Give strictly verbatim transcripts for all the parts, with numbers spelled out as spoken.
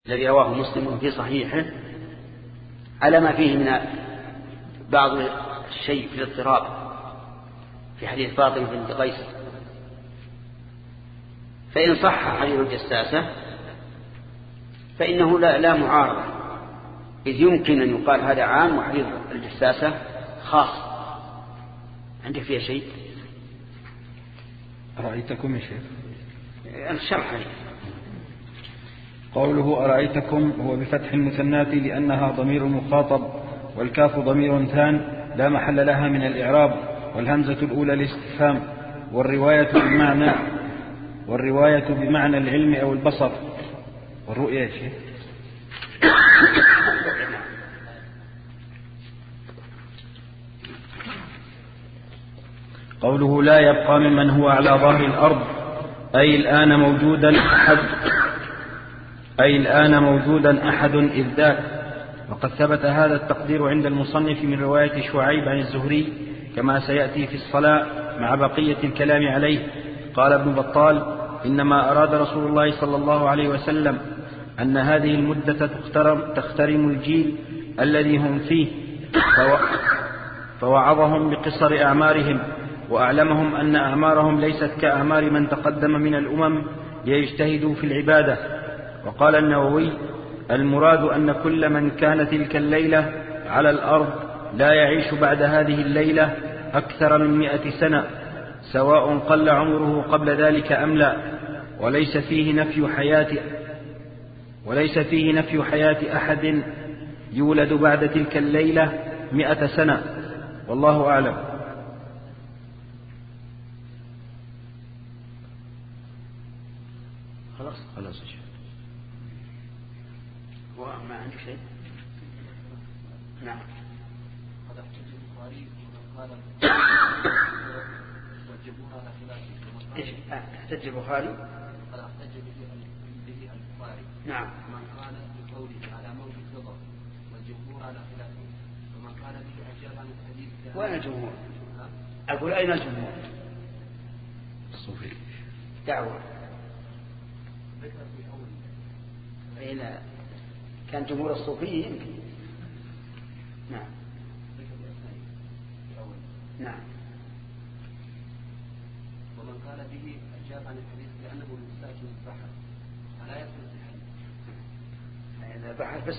الذي رواه مسلم في صحيحه على ما فيه من بعض الشيء في الاضطراب في حديث فاطمة بنت قيس. فإن صح حديث الجساسة فإنه لا, لا معارضة، إذ يمكن أن يقال هذا عام وحديث الجساسة خاص. عندك فيها شيء؟ أرأيتكم يا شيخ الشرح. قوله أرأيتكم هو بفتح المثنات لأنها ضمير مخاطب، والكاف ضمير ثان لا محل لها من الإعراب، والهمزة الأولى الاستفهام، والرواية بمعنى والرواية بمعنى العلم أو البصر والرؤية يا شيخ. قوله لا يبقى ممن هو على ظهر الأرض أي الآن موجودا أحد أي الآن موجودا أحد إذ ذاك. وقد ثبت هذا التقدير عند المصنف من رواية شعيب عن الزهري كما سيأتي في الصلاة مع بقية الكلام عليه. قال ابن بطال: إنما أراد رسول الله صلى الله عليه وسلم أن هذه المدة تخترم الجيل الذي هم فيه، فوعظهم بقصر أعمارهم وأعلمهم أن أعمارهم ليست كأعمار من تقدم من الأمم ليجتهدوا في العبادة. وقال النووي: المراد أن كل من كان تلك الليلة على الأرض لا يعيش بعد هذه الليلة أكثر من مئة سنة، سواء قل عمره قبل ذلك أم لا، وليس فيه نفي حياة وليس فيه نفي حياة أحد يولد بعد تلك الليلة مئة سنة، والله أعلم. خلاص خلاص هو ما عندك شيء؟ نعم. قد احتج البخاري ومن قال والجمهور على خلافه. ايش احتج البخاري؟ قد احتج به البخاري. نعم. ومن قال بقوله على موت الفضل والجمهور على خلافه، ومن قال به اجاب عن الحديث. وين الجمهور؟ اقول اين الجمهور؟ الصوفي دعوة. ذكر في اول. اين كان جمهور الصوفية يمكن. نعم. نعم. ومن قال به أجاب عن الحديث لأنه مستأكل البحر فلا يثبت الحديث. هذا بحر بس.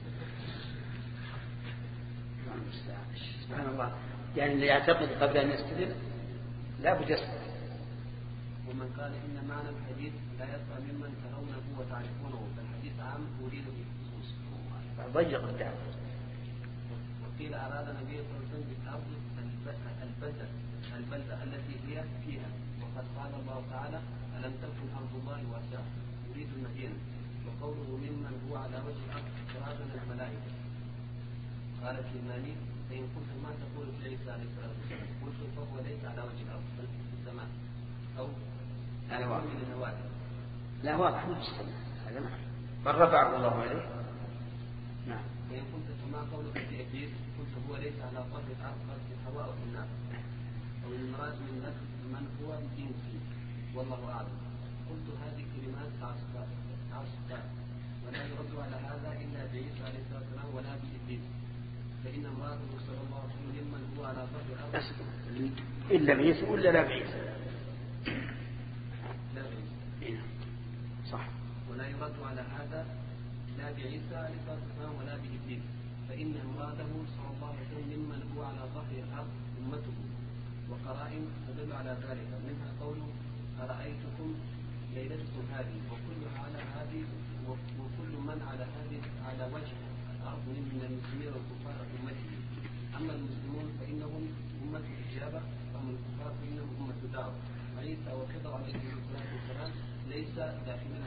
سبحان الله، يعني اللي يعتقد قبل أن يستدل لا بد يصبر. ومن قال إن معنى الحديث لا يبقى ممن ترونه وتعرفونه، فالحديث عام أريد به خصوص. ضيق الدعوة. وقيل أراد النبي صلى الله عليه وسلم بالأرض البلدة البلدة التي هي فيها، وقد قال الله تعالى: ألم تكن أرض الله واسعة يريد المدينة. وقوله ممن هو على وجه الأرض إرادة من الملائكة. قال الكلماني: فإن قلت ما تقول في عيسى عليه الصلاة والسلام قلت فهو ليس على وجه الأرض بل في السماء أو من النوادي. لا واضح في السماء هذا نعم، بل رفعه الله عليه. نعم. وإن قلت فما قولك في إبليس قلت هو ليس على ظهر الأرض بل في الهواء وفي النار. أو المراد من نفس من هو بجنسه والله أعلم. قلت هذه كلمات تعصبات ولا يرد على هذا إلا بعيسى عليه الصلاة والسلام ولا بإبليس، فإن مراده صلى الله عليه وسلم ممن هو على ظهر الأرض إلا بعيسى ولا لا بعيسى؟ لا بعيسى. صح. ولا يرد على هذا لا بعيسى عليه الصلاة والسلام ولا بإبليس، فإن مراده صلى الله عليه وسلم ممن هو على ظهر الأرض أمته. وقرائن تدل على ذلك، منها قوله: أرأيتكم ليلتكم هذه وكل على هذه وكل من على هذه على وجه الأرض من المسلمين والكفار أمته. أما المسلمون فإنهم أمة الإجابة، وأما الكفار فإنهم أمة دعوة. عيسى وخضر عليه الصلاة والسلام ليس داخلنا.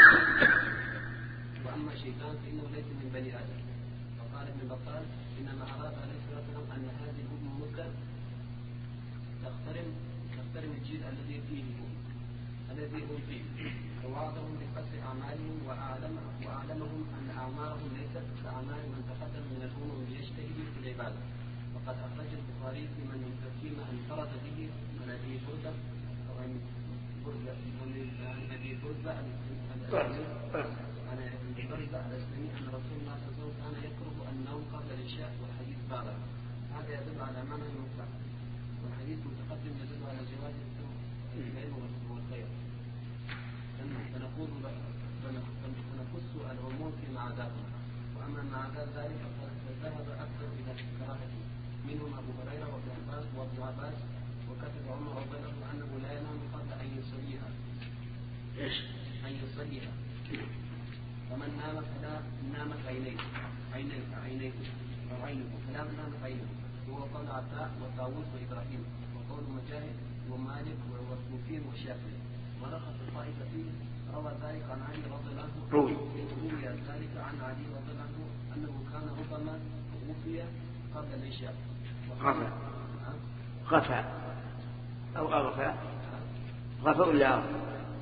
وأما الشيطان فإنه ليس من بني آدم. وقال ابن بطال: إنما أراد عليه الصلاة والسلام أن هذه الأمة تخترم تخترم الجيل الذي فيه هم الذي هم فيه، ووعدهم بقصر أعمالهم وأعلم وأعلمهم أن أعمارهم ليست كأعمال من تقدم من الأمم ليجتهدوا في العبادة. وقد أخرج البخاري في من فيما انفرد به من أبي بردة وعن بردة عن أبي بردة عن أبي بردة على السنين أن رسول الله صلى الله عليه وسلم كان يكره النوم قبل العشاء والحديث بعده. هذا يدل على معنى المطلق، والحديث متقدم يدل على جواز العلم والخير. فنقول فنخص العموم فيما عداه، وأما ما عدا ذلك فذهب أكثر إلى كراهته، منهم أبو هريرة وابن عباس وابن عباس، وكتب عمر رضي الله عنه أنه لا ينام قبل أن يصليها. إيش؟ أن يصليها. فمن نام فلا نامت عينيه عينيه عينيه أو عينه فلا نامت عينه، وهو قول عطاء وطاووس وإبراهيم، وقول مجاهد ومالك والكوفي والشافعي. ورخص الطائفة فيه روى ذلك عن علي رضي الله عنه روي روي ذلك عن علي رضي الله عنه أنه كان ربما غفي قبل العشاء. غفى غفى أو أغفى غفى ولا أغفى؟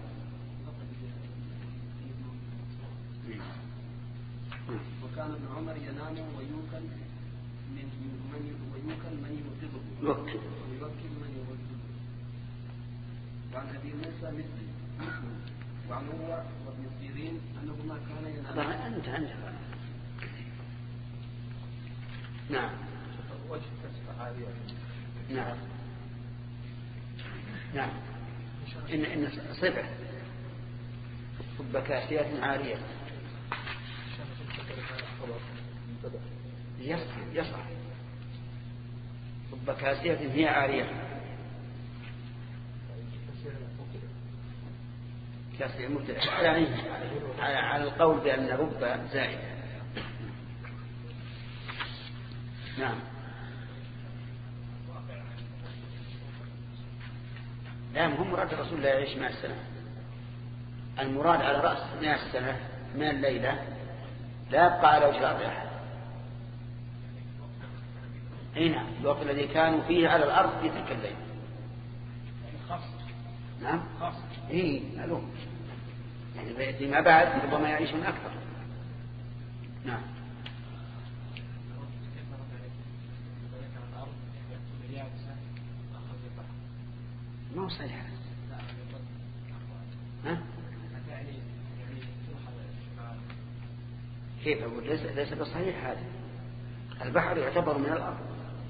وكان ابن عمر ينام ويوكل من من ويوكل من يوقظه يوكل ويوكل من يوقظه. وعن ابي موسى مثل مسلم وعن عروة وابن سيرين انهما كانا ينامان. انت انت نعم وجه كسر عالية. نعم نعم إن إن صفة صب كاسية عارية يصح يصح صب كاسية هي عارية كاسية مبتدأ يعني على القول بأن رب زائد. نعم لا مهم مراد الرسول لا يعيش مع السنة، المراد على رأس مئة السنة من الليلة لا يبقى على وجه الأرض أحد. هنا الوقت الذي كانوا فيه على الأرض في تلك الليلة. نعم إيه معلوم يعني فيما بعد ربما يعيش من أكثر. نعم ما هو صحيح. ها؟ كيف أقول ليس ليس بصحيح هذا. البحر يعتبر من الأرض.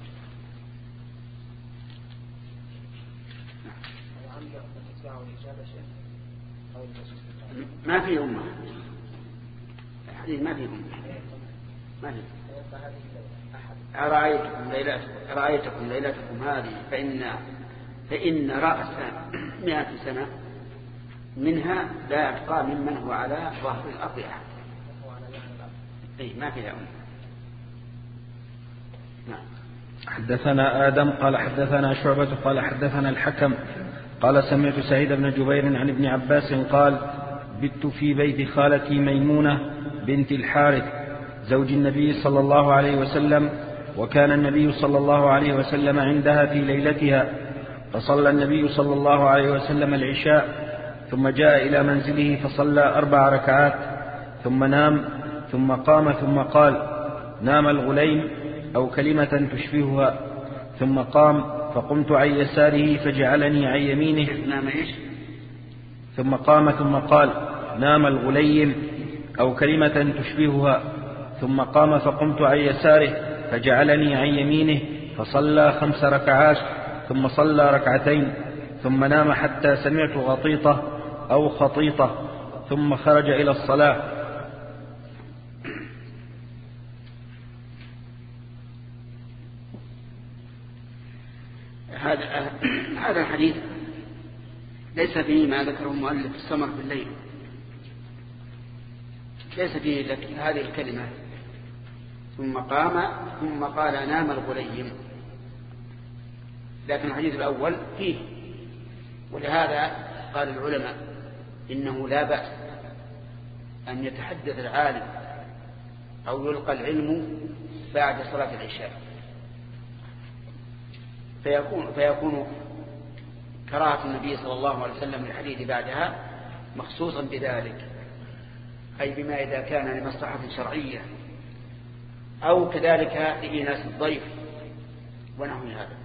ما في أمة الحديث ما في أمة ما في. أرأيتكم ليلتكم أرأيتكم ليلتكم هذه فإن فإن رأس مئة سنة منها لا يبقى ممن هو على ظهر الأرض أحد. أي ما فيها أمة. نعم. حدثنا آدم قال حدثنا شعبة قال حدثنا الحكم قال سمعت سعيد بن جبير عن ابن عباس قال بت في بيت خالتي ميمونة بنت الحارث زوج النبي صلى الله عليه وسلم، وكان النبي صلى الله عليه وسلم عندها في ليلتها، فصلى النبي صلى الله عليه وسلم العشاء ثم جاء إلى منزله فصلى أربع ركعات ثم نام ثم قام ثم قال نام الغليم أو كلمة تشبهها، ثم قام فقمت عن يساره فجعلني عن يمينه. نام إيش؟ ثم قام ثم قال نام الغليم أو كلمة تشبهها، ثم قام فقمت عن يساره فجعلني عن يمينه فصلى خمس ركعات ثم صلى ركعتين ثم نام حتى سمعت غطيطة أو خطيطة ثم خرج إلى الصلاة. هذا هذا الحديث ليس فيه ما ذكره المؤلف السمر بالليل، ليس فيه هذه الكلمة ثم قام ثم قال نام الغليم، لكن الحديث الأول فيه. ولهذا قال العلماء إنه لا بأس أن يتحدث العالم أو يلقى العلم بعد صلاة العشاء، فيكون, فيكون كراهة النبي صلى الله عليه وسلم للحديث بعدها مخصوصا بذلك، أي بما إذا كان لمصلحة شرعية أو كذلك لإناس الضيف ونحو هذا.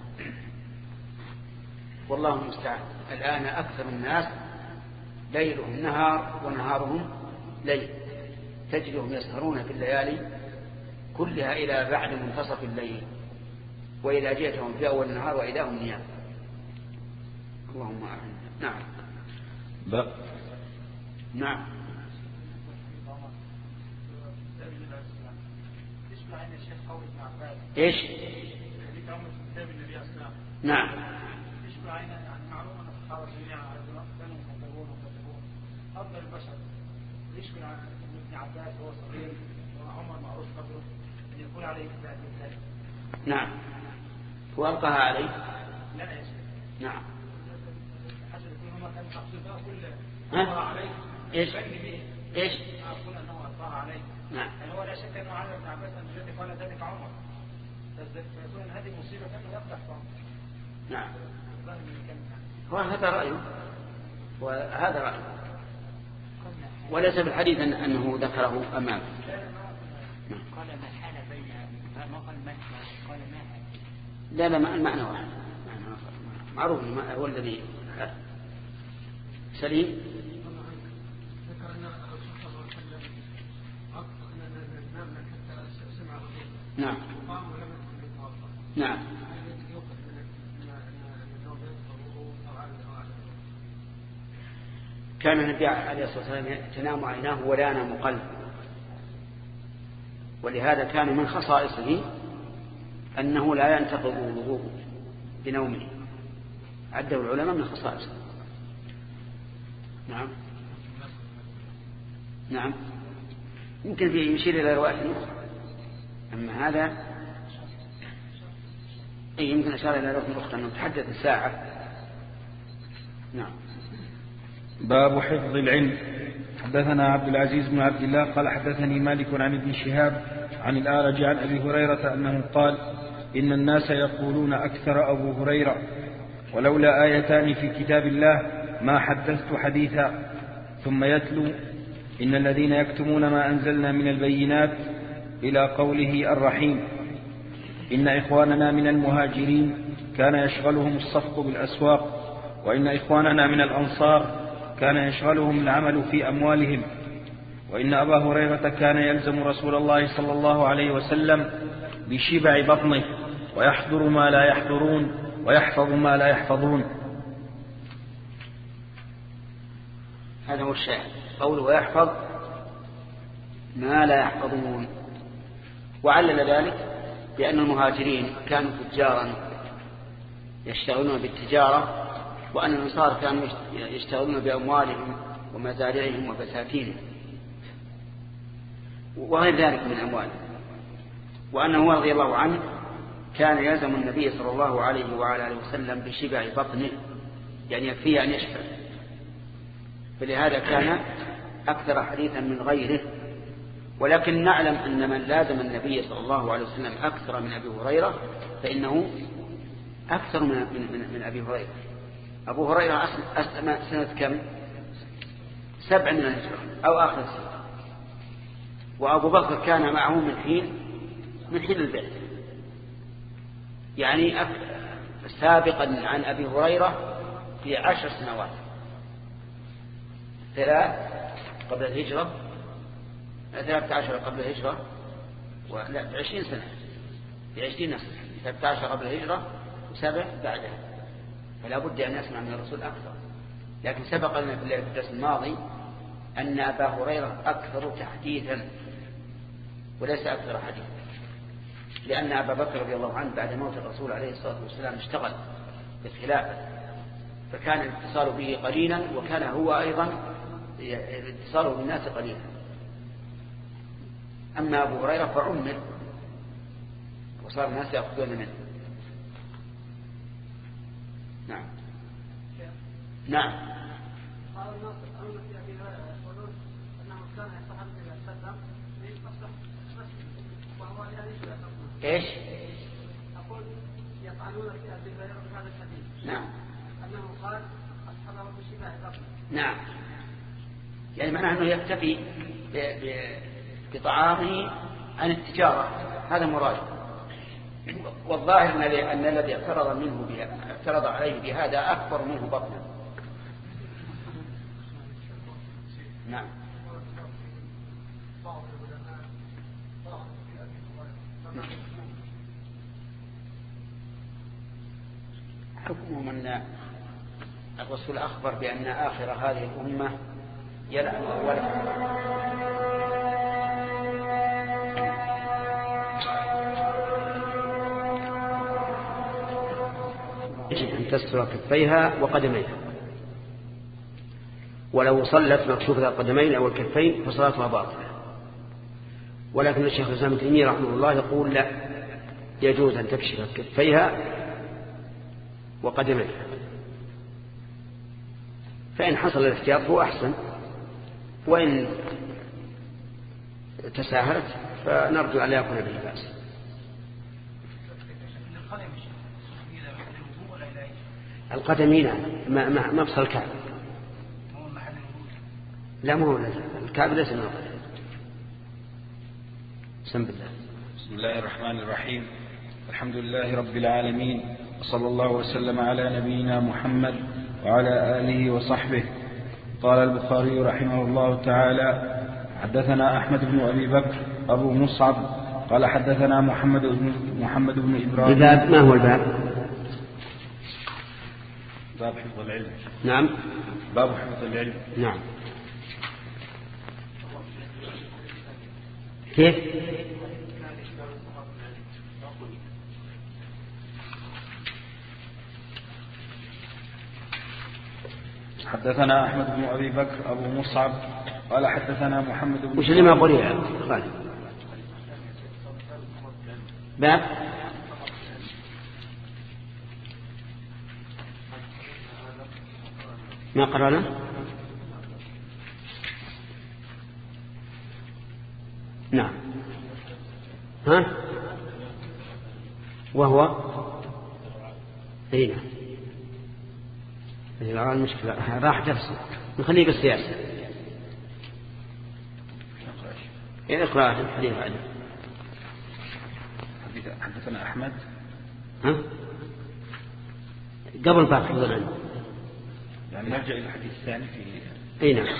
والله المستعان. الآن أكثر الناس ليلهم نهار ونهارهم ليل، تجدهم يسهرون في الليالي كلها إلى بعد منتصف الليل، وإذا جئتهم في أول النهار وإذا هم نيام. اللهم أعلم. نعم ب... نعم ايش؟ نعم أفضل البشر يشكل عن ابن عباس وهو صغير وعمر معروف قدره أن يكون عليه كتاب الثاني. نعم وألقاها عليه. لا يا شيخ. نعم حسب يكون هم كانوا حافظين كل ها؟ ألقاها عليه. إيش؟ إيش؟ أقول أنه ألقاها عليه. نعم. يعني هو لا شك أنه على ابن عباس أن جدك ولا ذلك عمر. فيكون هذه مصيبة كانه يفتح فهم. نعم. وهذا رأيه وهذا رأيه وليس في الحديث أن أنه ذكره أمامه. قال ما حال بين ما قال ما قال ما لا لا المعنى واحد معروف هو الذي سليم. ذكر أن الرسول صلى الله عليه وسلم أكثر أن النام حتى سمع الرسول. نعم. وقام ولم يكن يتوضأ. نعم. كان النبي عليه الصلاة والسلام تنام عيناه ولا ينام قلبه، ولهذا كان من خصائصه أنه لا ينتقض وضوءه بنومه، عده العلماء من خصائصه. نعم نعم يمكن فيه يشير إلى رواية أخرى، أما هذا أي يمكن أشار إلى رواية أخرى أنه تحدث الساعة. نعم. باب حفظ العلم. حدثنا عبد العزيز بن عبد الله قال حدثني مالك عن ابن شهاب عن الأعرج عن أبي هريرة أنه قال إن الناس يقولون أكثر أبو هريرة ولولا آيتان في كتاب الله ما حدثت حديثا، ثم يتلو إن الذين يكتمون ما أنزلنا من البينات إلى قوله الرحيم. إن إخواننا من المهاجرين كان يشغلهم الصفق بالأسواق، وإن إخواننا من الأنصار كان يشغلهم العمل في أموالهم، وإن أبا هريرة كان يلزم رسول الله صلى الله عليه وسلم بشبع بطنه ويحضر ما لا يحضرون ويحفظ ما لا يحفظون. هذا هو الشاهد، قوله ويحفظ ما لا يحفظون. وعلل ذلك بأن المهاجرين كانوا تجارا يشتغلون بالتجارة، وأن الأنصار كانوا يشتغلون بأموالهم ومزارعهم وبساتينهم وغير ذلك من أموالهم، وأنه رضي الله عنه كان يلزم النبي صلى الله عليه وعلى آله وسلم بشبع بطنه، يعني يكفيه أن يشبع، فلهذا كان أكثر حديثا من غيره. ولكن نعلم أن من لازم النبي صلى الله عليه وسلم أكثر من أبي هريرة فإنه أكثر من, من, من أبي هريرة. أبو هريرة أسلم سنة كم؟ سبع من الهجرة أو آخر السنة، وأبو بكر كان معه من حين من حين البعث، يعني سابقا عن أبي هريرة في عشر سنوات، ثلاث قبل الهجرة، ثلاثة عشر قبل الهجرة، ولا عشرين سنة، في عشرين سنة، ثلاثة عشر قبل الهجرة وسبع بعدها، فلا بد أن يسمع من الرسول أكثر. لكن سبق لنا في الدرس الماضي أن أبا هريرة أكثر تحديثا وليس أكثر حديثا، لأن أبا بكر رضي الله عنه بعد موت الرسول عليه الصلاة والسلام اشتغل بالخلافة، فكان الاتصال به قليلا، وكان هو أيضا اتصاله بالناس قليلا. أما أبو هريرة فعمر وصار الناس يأخذون منه. نعم نعم. قال الناس أن في أبي هريرة يقولون أنه كان يصحب إلى السلام ليصلح مسجد وهو لا يشبه. إيش؟ أقول يطعنون في أبي هريرة بهذا الحديث. نعم. أنه قال أصحبه بشبه بطنه. نعم. يعني معناه أنه يكتفي بطعامه عن التجارة، هذا مراد. والظاهر أن الذي اعترض منه اعترض عليه بهذا أكبر منه بطنا. نعم حكمهم أن الرسول أخبر بأن آخر هذه الأمة يلعن أولها. يجب أن تستر كفيها وقدميها، ولو صلت مكشوفة القدمين أو الكفين فصلاتها باطلة. ولكن الشيخ الإسلام ابن تيمية رحمه الله يقول لا، يجوز أن تكشف كفيها وقدميها، فإن حصل الاحتياط هو أحسن، وإن تساهلت فنرجو أن لا يكون به بأس. القدمين ما مفصل الكعب، لا ما هو الكعب ليس من القدم. بسم الله. بسم الله الرحمن الرحيم. الحمد لله رب العالمين، وصلى الله وسلم على نبينا محمد وعلى آله وصحبه. قال البخاري رحمه الله تعالى: حدثنا أحمد بن أبي بكر أبو مصعب قال حدثنا محمد بن محمد بن إبراهيم. الباب ما هو الباب؟ باب حفظ العلم. نعم. باب حفظ العلم. نعم. كيف؟ حدثنا أحمد بن أبي بكر أبو مصعب قال حدثنا محمد بن. وش اللي ما قول يا خالد؟ باب ما قرأنا؟ نعم. ها؟ وهو هنا هنا المشكلة راح درس نخليه بالسياسة. اقرأ الحديث عنه. حدثنا أحمد. ها؟ قبل باب حفظ العلم. يعني نرجع إلى الحديث الثاني في. أي نعم.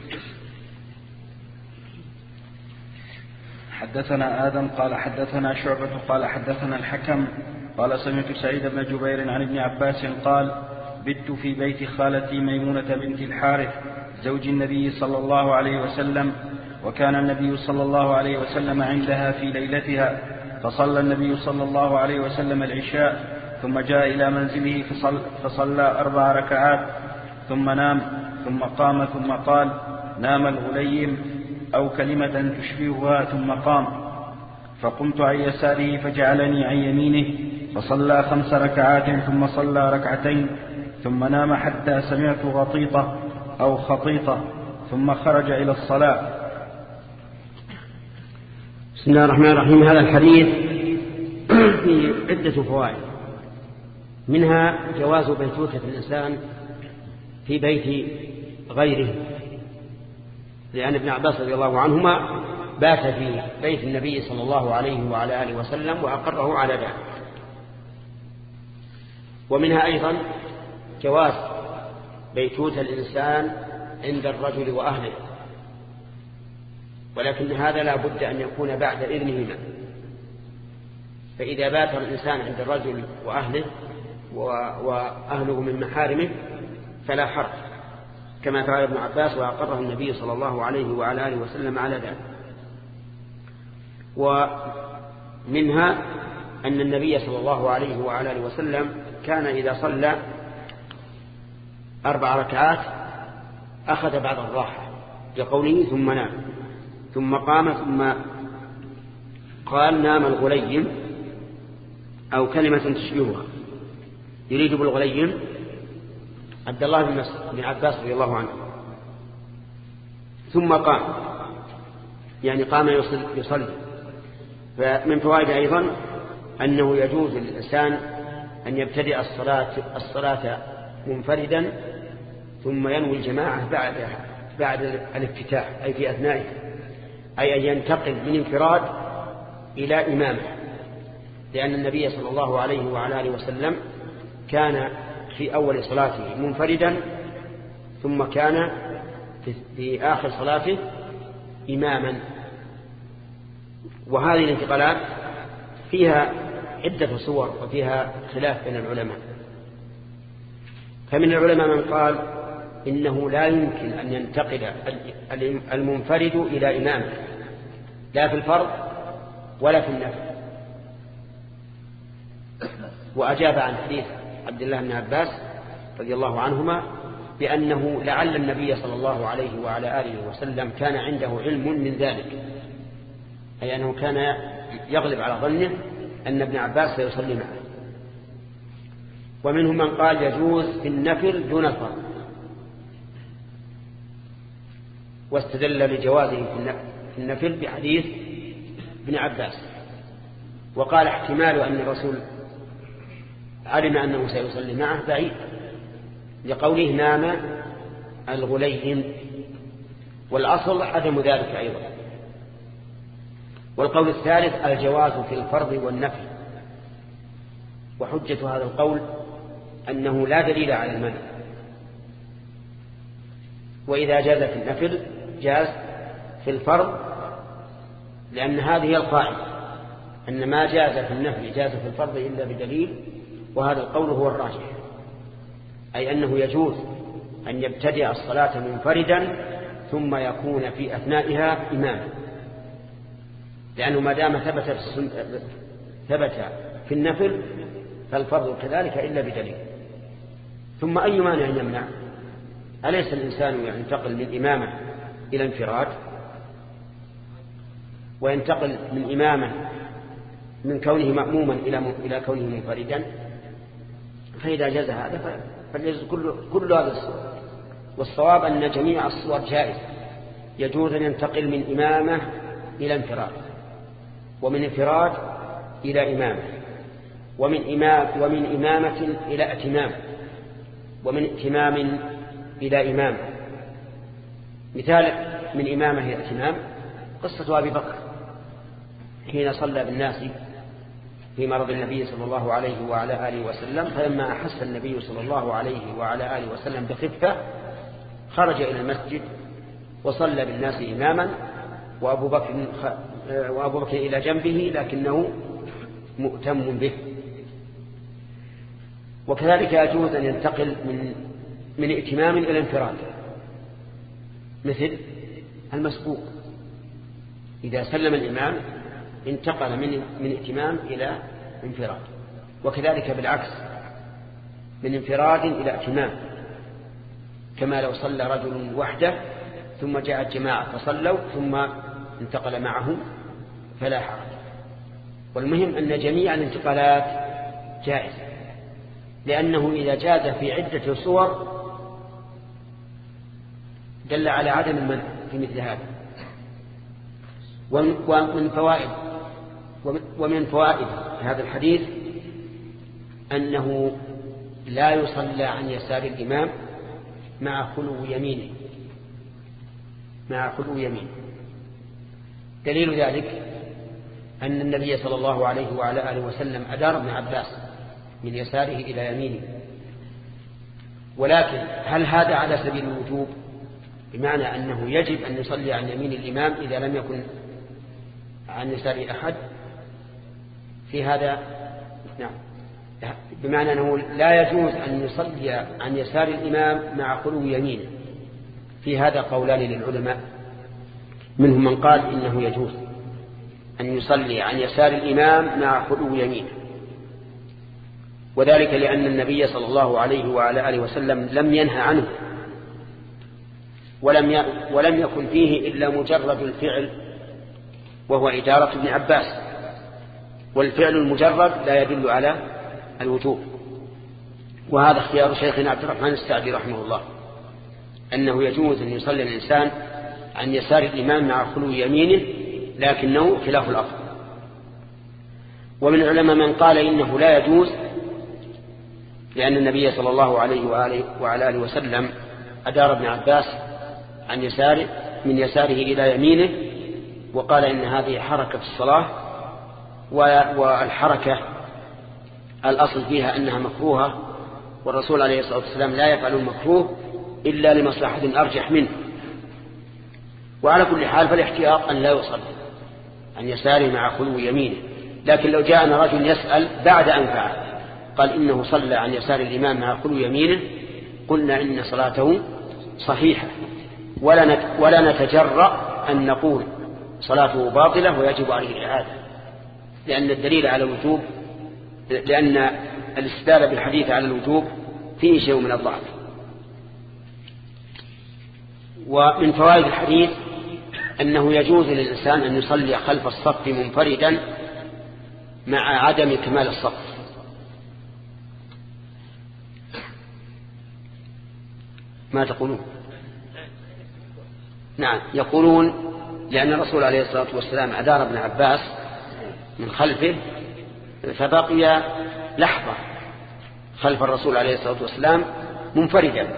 حدثنا آدم قال حدثنا شعبة قال حدثنا الحكم قال سمعت سعيد بن جبير عن ابن عباس قال: بت في بيت خالتي ميمونة بنت الحارث زوج النبي صلى الله عليه وسلم، وكان النبي صلى الله عليه وسلم عندها في ليلتها، فصلى النبي صلى الله عليه وسلم العشاء ثم جاء إلى منزله فصل فصلى أربع ركعات ثم نام، ثم قام ثم قال: نام الغليم أو كلمة تشبهها، ثم قام، فقمت عن يساره فجعلني عن يمينه، فصلى خمس ركعات ثم صلى ركعتين ثم نام حتى سمعت غطيطة أو خطيطة ثم خرج إلى الصلاة. بسم الله الرحمن الرحيم. هذا الحديث فيه عدة فوائد، منها جواز بيتوتة الإنسان في بيت غيره، لأن ابن عباس رضي الله عنهما بات في بيت النبي صلى الله عليه وعلى آله وسلم وأقره على ذلك. ومنها أيضا جواز بيتوت الإنسان عند الرجل وأهله، ولكن هذا لا بد أن يكون بعد إذنهما، فإذا بات الإنسان عند الرجل وأهله وأهله من محارمه فلا حرج، كما فعل ابن عباس وأقره النبي صلى الله عليه وعلى آله وسلم على ذلك. ومنها أن النبي صلى الله عليه وعلى آله وسلم كان إذا صلى أربع ركعات أخذ بعض الراحة لقوله ثم نام، ثم قام ثم قال: نام الغليم أو كلمة تشبهها. يريد بالغليم عبد الله بن عباس رضي الله عنه. ثم قام يعني قام يصلي. فمن فوائد أيضا أنه يجوز للإنسان أن يبتدئ الصلاة الصلاة منفردا ثم ينوي الجماعة بعدها بعد الافتتاح، أي في أثنائه، أي أن ينتقل من انفراد إلى إمامه، لأن النبي صلى الله عليه وعلى آله وسلم كان في أول صلاته منفردا ثم كان في آخر صلاته إماما وهذه الانتقالات فيها عدة صور وفيها خلاف بين العلماء. فمن العلماء من قال إنه لا يمكن أن ينتقل المنفرد إلى إمامه لا في الفرض ولا في النفل، وأجاب عن حديث عبد الله بن عباس رضي الله عنهما بأنه لعل النبي صلى الله عليه وعلى آله وسلم كان عنده علم من ذلك، أي أنه كان يغلب على ظنه أن ابن عباس سيصلي معه. ومنهم من قال يجوز في النفل دون الفرض، واستدل لجوازه في النفل بحديث ابن عباس، وقال احتمال أن الرسول علم أنه سيصلي معه بعيد لقوله نام الغليهم، والأصل عدم ذلك أيضا. والقول الثالث الجواز في الفرض والنفل، وحجة هذا القول أنه لا دليل على المنع، وإذا جاز في النفل جاز في الفرض، لأن هذه القاعدة أن ما جاز في النفل جاز في الفرض إلا بدليل، وهذا القول هو الراجح، أي أنه يجوز أن يبتدئ الصلاة منفردا ثم يكون في أثنائها إماما، لأنه ما دام ثبت ثبت في النفل فالفرض كذلك إلا بدليل. ثم أي مانع يمنع؟ أليس الإنسان ينتقل من إمامة إلى انفراد، وينتقل من إمامة من كونه مأموما إلى كونه منفردا؟ فإذا جاز هذا فليجوز كل, كل هذا الصور. والصواب أن جميع الصور جائزة، يجوز أن ينتقل من إمامة إلى انفراد، ومن انفراد إلى إمامة، ومن, إمام ومن إمامة إلى ائتمام، ومن ائتمام إلى إمامة. مثال من إمامة إلى ائتمام قصة أبي بكر حين صلى بالناس في مرض النبي صلى الله عليه وعلى آله وسلم، فلما أحس النبي صلى الله عليه وعلى آله وسلم بخفة خرج إلى المسجد وصلى بالناس إماما، وأبو بكر, وأبو بكر إلى جنبه لكنه مؤتم به. وكذلك يجوز أن ينتقل من, من ائتمام إلى انفراد، مثل المسبوق إذا سلم الإمام انتقل من, من ائتمام إلى انفراد، وكذلك بالعكس من انفراد إلى ائتمام، كما لو صلى رجل وحده ثم جاءت جماعة فصلوا ثم انتقل معهم فلا حرج. والمهم أن جميع الانتقالات جائزة، لأنه إذا جاز في عدة صور دل على عدم المنع في مثل هذا. ومن فوائد ومن فوائد هذا الحديث أنه لا يصلى عن يسار الإمام مع خلو يمينه مع خلو يمينه. دليل ذلك أن النبي صلى الله عليه وعلى آله وسلم أدار ابن عباس من يساره إلى يمينه، ولكن هل هذا على سبيل الوجوب، بمعنى أنه يجب أن يصلي عن يمين الإمام إذا لم يكن عن يسار أحد؟ في هذا نعم، بمعنى أنه لا يجوز أن يصلي عن يسار الإمام مع خلو يمينه. في هذا قولان للعلماء، منهم من قال إنه يجوز أن يصلي عن يسار الإمام مع خلو يمينه، وذلك لأن النبي صلى الله عليه وعلى آله وسلم لم ينهى عنه، ولم ولم يكن فيه إلا مجرد الفعل وهو إدارة ابن عباس، والفعل المجرد لا يدل على الوجوب. وهذا اختيار شيخنا عبد الرحمن السعدي رحمه الله، أنه يجوز أن يصلي الإنسان عن يسار الإمام مع خلو يمينه، لكنه خلاف الأصل. ومن العلماء من قال إنه لا يجوز، لأن النبي صلى الله عليه وآله وعلى آله وسلم أدار ابن عباس عن يساره من يساره إلى يمينه، وقال إن هذه حركة الصلاة، والحركة الأصل فيها أنها مكروهة، والرسول عليه الصلاة والسلام لا يفعل المكروه إلا لمصلحة أرجح منه. وعلى كل حال فالاحتياط أن لا يصلي عن يساره مع خلو يمينه. لكن لو جاءنا رجل يسأل بعد أن فعل قال إنه صلى عن يسار الإمام مع خلو يمينه، قلنا إن صلاته صحيحة، ولا نتجرأ أن نقول صلاته باطلة ويجب عليه الإعادة، لأن الدليل على الوجوب، لأن الاستدلال بالحديث على الوجوب فيه شيء من الضعف. ومن فوائد الحديث أنه يجوز للإنسان أن يصلي خلف الصف منفردا مع عدم كمال الصف. ما تقولون؟ نعم، يقولون لأن الرسول عليه الصلاة والسلام أدار ابن عباس من خلفه فبقي لحظة خلف الرسول عليه الصلاة والسلام منفردا.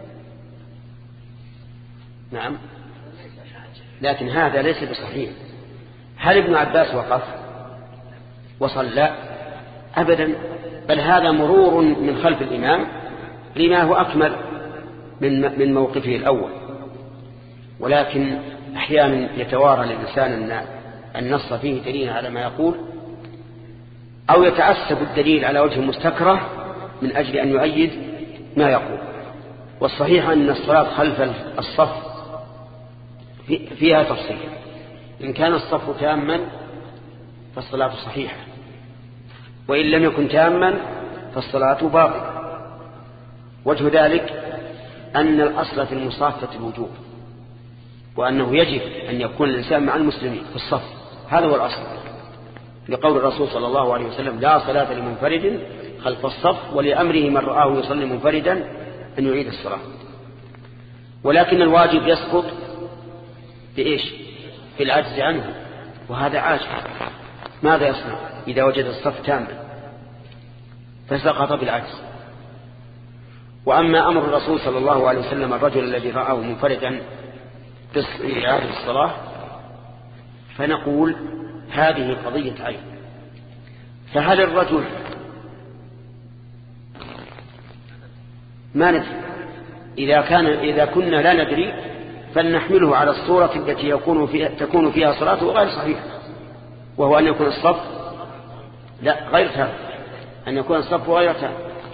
نعم، لكن هذا ليس بصحيح. هل ابن عباس وقف وصلى؟ أبدا، بل هذا مرور من خلف الإمام لما هو أكمل من من موقفه الأول. ولكن أحيانا يتوارى للإنسان أن النص فيه دليل على ما يقول، أو يتعسب الدليل على وجه مستكره من أجل أن يؤيد ما يقول. والصحيح أن الصلاة خلف الصف فيها تفصيل، إن كان الصف تاما فالصلاة صحيحة، وإن لم يكن تاما فالصلاة باطلة. وجه ذلك أن الأصل في المصافة الوجوب، وأنه يجب أن يكون الإنسان مع المسلمين في الصف، هذا هو الأصل، لقول الرسول صلى الله عليه وسلم لا صلاة لمنفرد خلف الصف، ولأمره من رآه يصلي منفردا أن يعيد الصلاة. ولكن الواجب يسقط بإيش؟ في العجز عنه، وهذا عاجز. ماذا يصنع إذا وجد الصف تاما؟ فسقط بالعجز. وأما أمر الرسول صلى الله عليه وسلم الرجل الذي رآه منفردا بإعادة الصلاة فنقول هذه قضية عين. فهل الرجل ما ندري، إذا كان إذا كنا لا ندري فلنحمله على الصورة التي يكون فيها تكون فيها صلاته غير صحيحة، وهو أن يكون الصف لا غير تام، أن يكون الصف غير تام.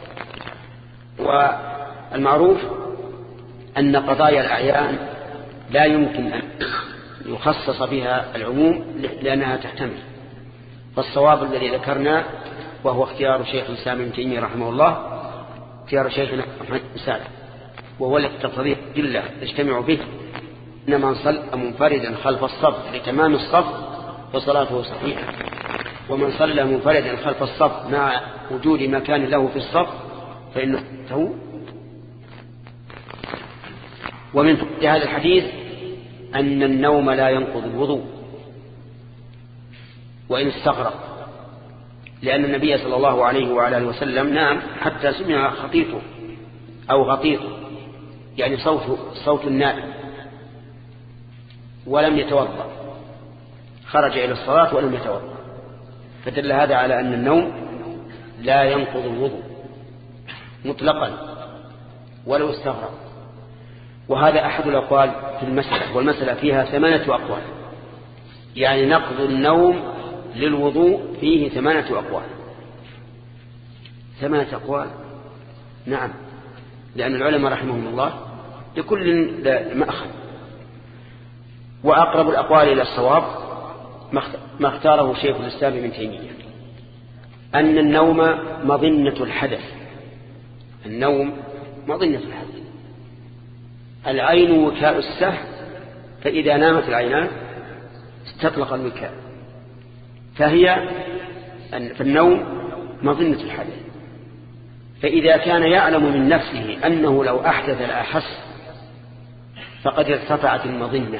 والمعروف أن قضايا الأعيان لا يمكن أن يخصص بها العموم لأنها تحتمل. فالصواب الذي ذكرنا وهو اختيار شيخ الإسلام ابن تيمية رحمه الله، اختيار شيخنا محمد بن سالم، وهو الذي تقتضيه الأدلة تجتمع به، إن من صلى منفردا خلف الصف لتمام الصف فصلاته صحيحة، ومن صلى منفردا خلف الصف مع وجود مكان له في الصف فإنه تو. ومن فقه هذا الحديث أن النوم لا ينقض الوضوء وإن استغرق، لأن النبي صلى الله عليه وعلى آله وسلم نام حتى سمع خطيفه أو غطيطه، يعني صوت صوت النائم، ولم يتوضأ، خرج إلى الصلاة ولم يتوضأ، فدل هذا على أن النوم لا ينقض الوضوء مطلقا ولو استغرق. وهذا أحد الأقوال في المسألة، والمسألة فيها ثمانية أقوال، يعني نقض النوم للوضوء فيه ثمانية أقوال. ثمانية أقوال، نعم، لأن العلماء رحمهم الله لكل مأخذ. وأقرب الأقوال إلى الصواب ما اختاره شيخ الإسلام ابن تيمية، أن النوم مظنة الحدث. النوم مظنة الحدث، العين وكاء السهل، فإذا نامت العينان استطلق الوكاء، فهي فالنوم مظنة الحدث. فإذا كان يعلم من نفسه أنه لو أحدث لأحس فقد ارتفعت المظنة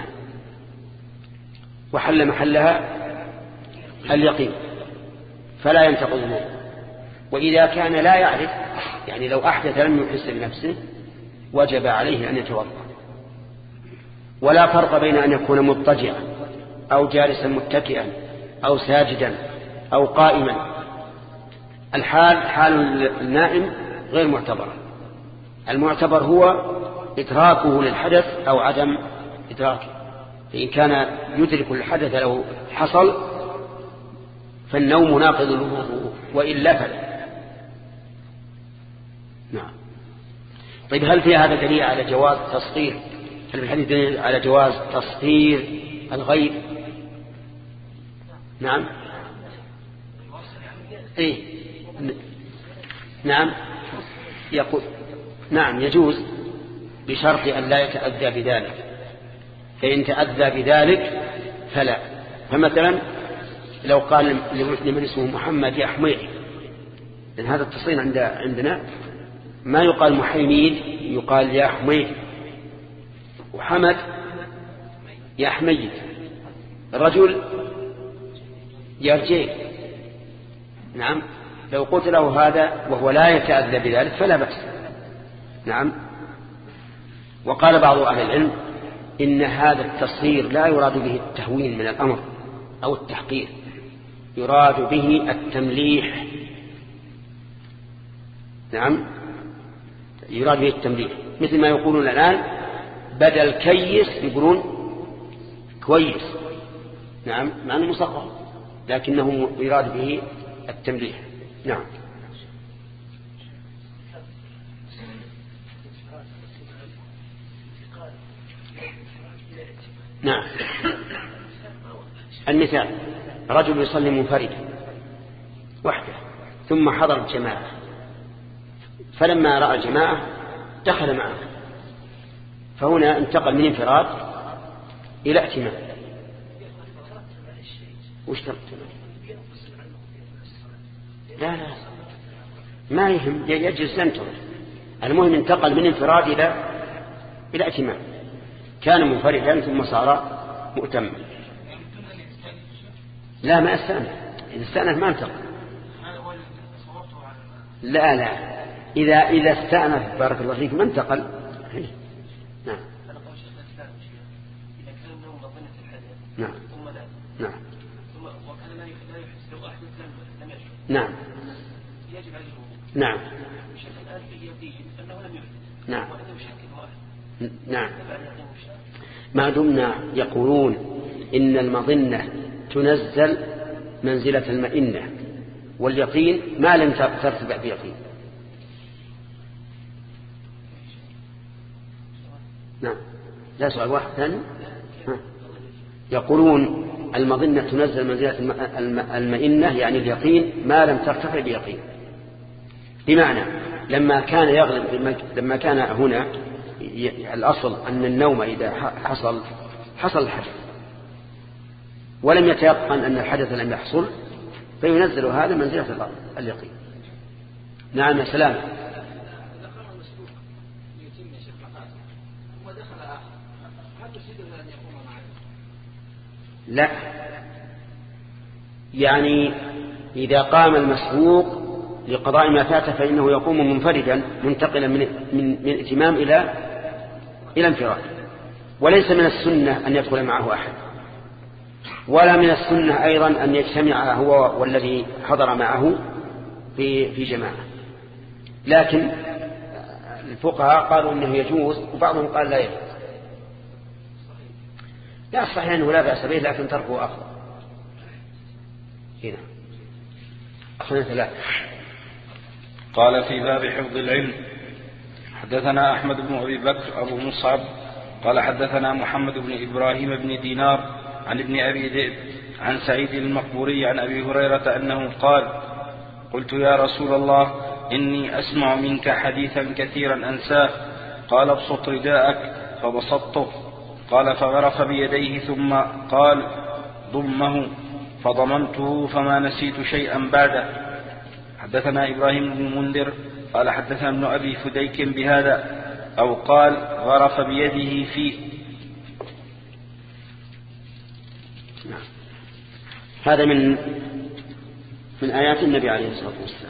وحل محلها اليقين فلا ينتقض الوضوء. وإذا كان لا يعرف، يعني لو أحدث لم يحس بنفسه، وجب عليه أن يتوضأ. ولا فرق بين أن يكون مضطجعا أو جالسا متكئا أو ساجدا أو قائما. الحال حال النائم غير معتبر، المعتبر هو إدراكه للحدث أو عدم إدراكه. فإن كان يدرك الحدث لو حصل فالنوم ناقض للوضوء وإلا فلا. نعم. طيب هل في هذا دليل على جواز تصغير؟ هل في الحديث دليل على جواز تصغير الغيب؟ نعم. إيه؟ نعم. يقول نعم يجوز بشرط أن لا يتأذى بذلك، فإن تأذى بذلك فلا. فمثلا لو قال لمن اسمه محمد يا حميد، لأن هذا التصريح عند عندنا ما يقال محيميد، يقال يا حميد، وحمد يا حميد، الرجل يرجيك. نعم. لو قلت له هذا وهو لا يتأذى بذلك فلا بأس. نعم. وقال بعض أهل العلم إن هذا التصغير لا يراد به التهوين من الأمر أو التحقير، يراد به التمليح. نعم. يراد به التمليح، مثل ما يقولون الآن بدل كيس يقولون كويس. نعم. مع أنه مصغر لكنه يراد به التمليح. نعم. نعم. المثال رجل يصلي منفردا وحده ثم حضر الجماعة، فلما رأى الجماعة دخل معه، فهنا انتقل من انفراد إلى ائتمام. وش ترتب؟ لا لا ما يهم، يجلس ينتظر. المهم انتقل من انفراد إلى إلى ائتمام، كان منفردا ثم صار مؤتما. لا ما استأنف، إذا استأنف ما انتقل. لا لا إذا إذا استأنف بارك الله فيك ما انتقل. نعم. نعم. نعم. نعم. نعم. نعم. نعم. ما دمنا يقولون إن المظنة تنزل منزلة المئنة، واليقين ما لم ترتفع بيقين. نعم. لا سؤال واحد ثاني. يقولون المظنة تنزل منزلة المئنة يعني اليقين ما لم ترتفع بيقين، بمعنى لما كان يغلب لما كان هنا الأصل أن النوم إذا حصل حصل الحدث ولم يتيقن أن الحدث لم يحصل فينزل هذا منزلة اليقين. نعم يا سلام. لا يعني إذا قام المسبوق لقضاء ما فات فإنه يقوم منفردا منتقلا من من من ائتمام إلى إلى انفراد، وليس من السنة أن يدخل معه أحد، ولا من السنة أيضا أن يجتمع هو والذي حضر معه في في جماعة. لكن الفقهاء قالوا إنه يجوز وبعضهم قال لا يجوز. لا صحيح أنه لا بأس به لكن تركه أفضل. هنا أخذنا ثلاثة. قال في باب حفظ العلم حدثنا أحمد بن أبي بكر أبو مصعب قال حدثنا محمد بن إبراهيم بن دينار عن ابن أبي ذئب عن سعيد المقبوري عن أبي هريرة أنه قال قلت يا رسول الله إني أسمع منك حديثا كثيرا أنساه، قال ابسط رداءك فبسطته، قال فغرف بيديه ثم قال ضمه فضممته فما نسيت شيئا بعده. حدثنا إبراهيم بن منذر قال حدثنا ابن أبي فديك بهذا أو قال غرف بيده فيه. هذا من من آيات النبي عليه الصلاة والسلام،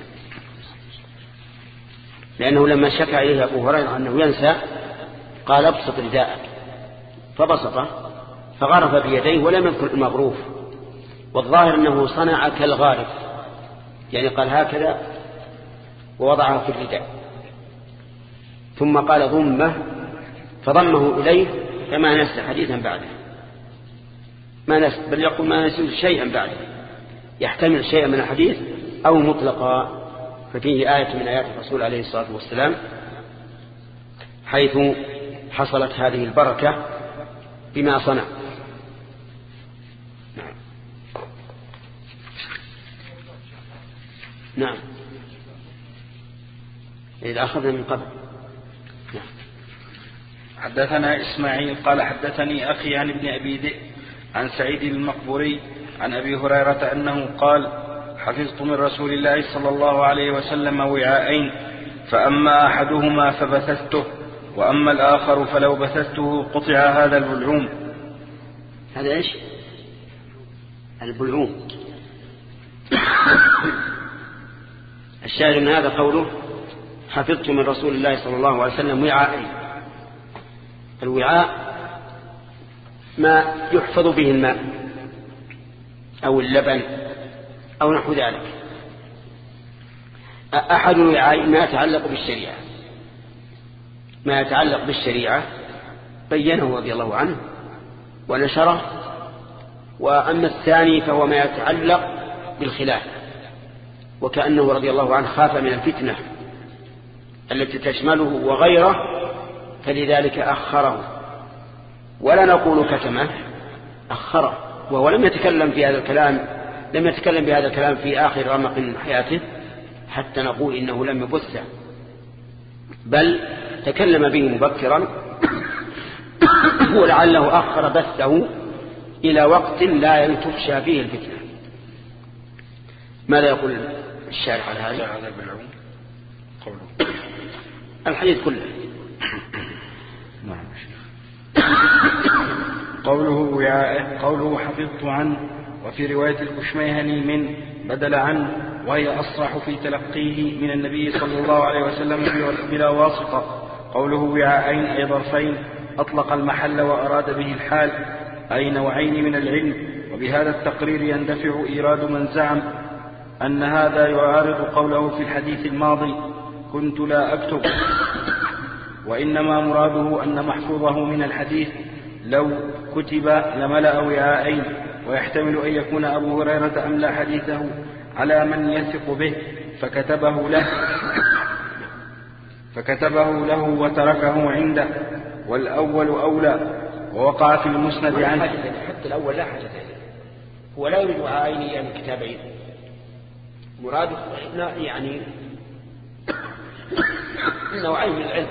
لأنه لما شكى إليه أبو هريرة أنه ينسى قال ابسط رداءك فبسطه فغرف بيديه ولم يذكر المغروف، والظاهر أنه صنع كالغارف، يعني قال هكذا ووضعه في الرداء ثم قال ضمه فضمه إليه كما نسى حديثا بعده. ما نس بل يقول ما نسيت شيئا بعده، يحتمل شيئا من الحديث أو مطلقا. ففيه آية من آيات الرسول عليه الصلاة والسلام حيث حصلت هذه البركة بما صنع. نعم إذا أخذنا من قبل. نعم. حدثنا إسماعيل قال حدثني أخي عن ابن أبي ذئب عن سعيد المقبوري عن أبي هريرة أنه قال حفظت من رسول الله صلى الله عليه وسلم وعاءين، فأما أحدهما فبثثته وأما الآخر فلو بثثته قطع هذا البلعوم. هذا إيش؟ البلعوم. الشاهد من هذا قوله حفظت من رسول الله صلى الله عليه وسلم وعاءين. الوعاء ما يحفظ به الماء أو اللبن أو نحو ذلك. أحد الوعاء ما يتعلق بالشريعة، ما يتعلق بالشريعة بينه رضي الله عنه ونشره، وأما الثاني فهو ما يتعلق بالخلاف، وكأنه رضي الله عنه خاف من الفتنة التي تشمله وغيره فلذلك أخره. ولا نقول كتمه، أخره، وهو لم يتكلم في هذا الكلام لم يتكلم بهذا الكلام في آخر رمق من حياته حتى نقول إنه لم يبثه، بل تكلم به مبكرا ولعله أخر بثه إلى وقت لا ينتفشى فيه الفتنة. ماذا يقول الشارح على هذا؟ الحديث كله. نعم. قوله وعاء قوله حفظت عنه، وفي رواية الكشميهني من بدل عنه، وهي أصرح في تلقيه من النبي صلى الله عليه وسلم بلا واسطة. قوله وعاءين أي ظرفين، أطلق المحل وأراد به الحال، أي نوعين من العلم. وبهذا التقرير يندفع إيراد من زعم أن هذا يعارض قوله في الحديث الماضي كنت لا أكتب، وإنما مراده أن محفوظه من الحديث لو كتب لملأ وعاءين، ويحتمل أن يكون أبو هريرة أملى حديثه على من يثق به فكتبه له فكتبه له وتركه عنده، والأول أولى. ووقع في المسند عنه. حتى الأول لا حاجة إليه، هو لا يريد وعاءين يعني كتابين، مراده يعني نوعين من العلم.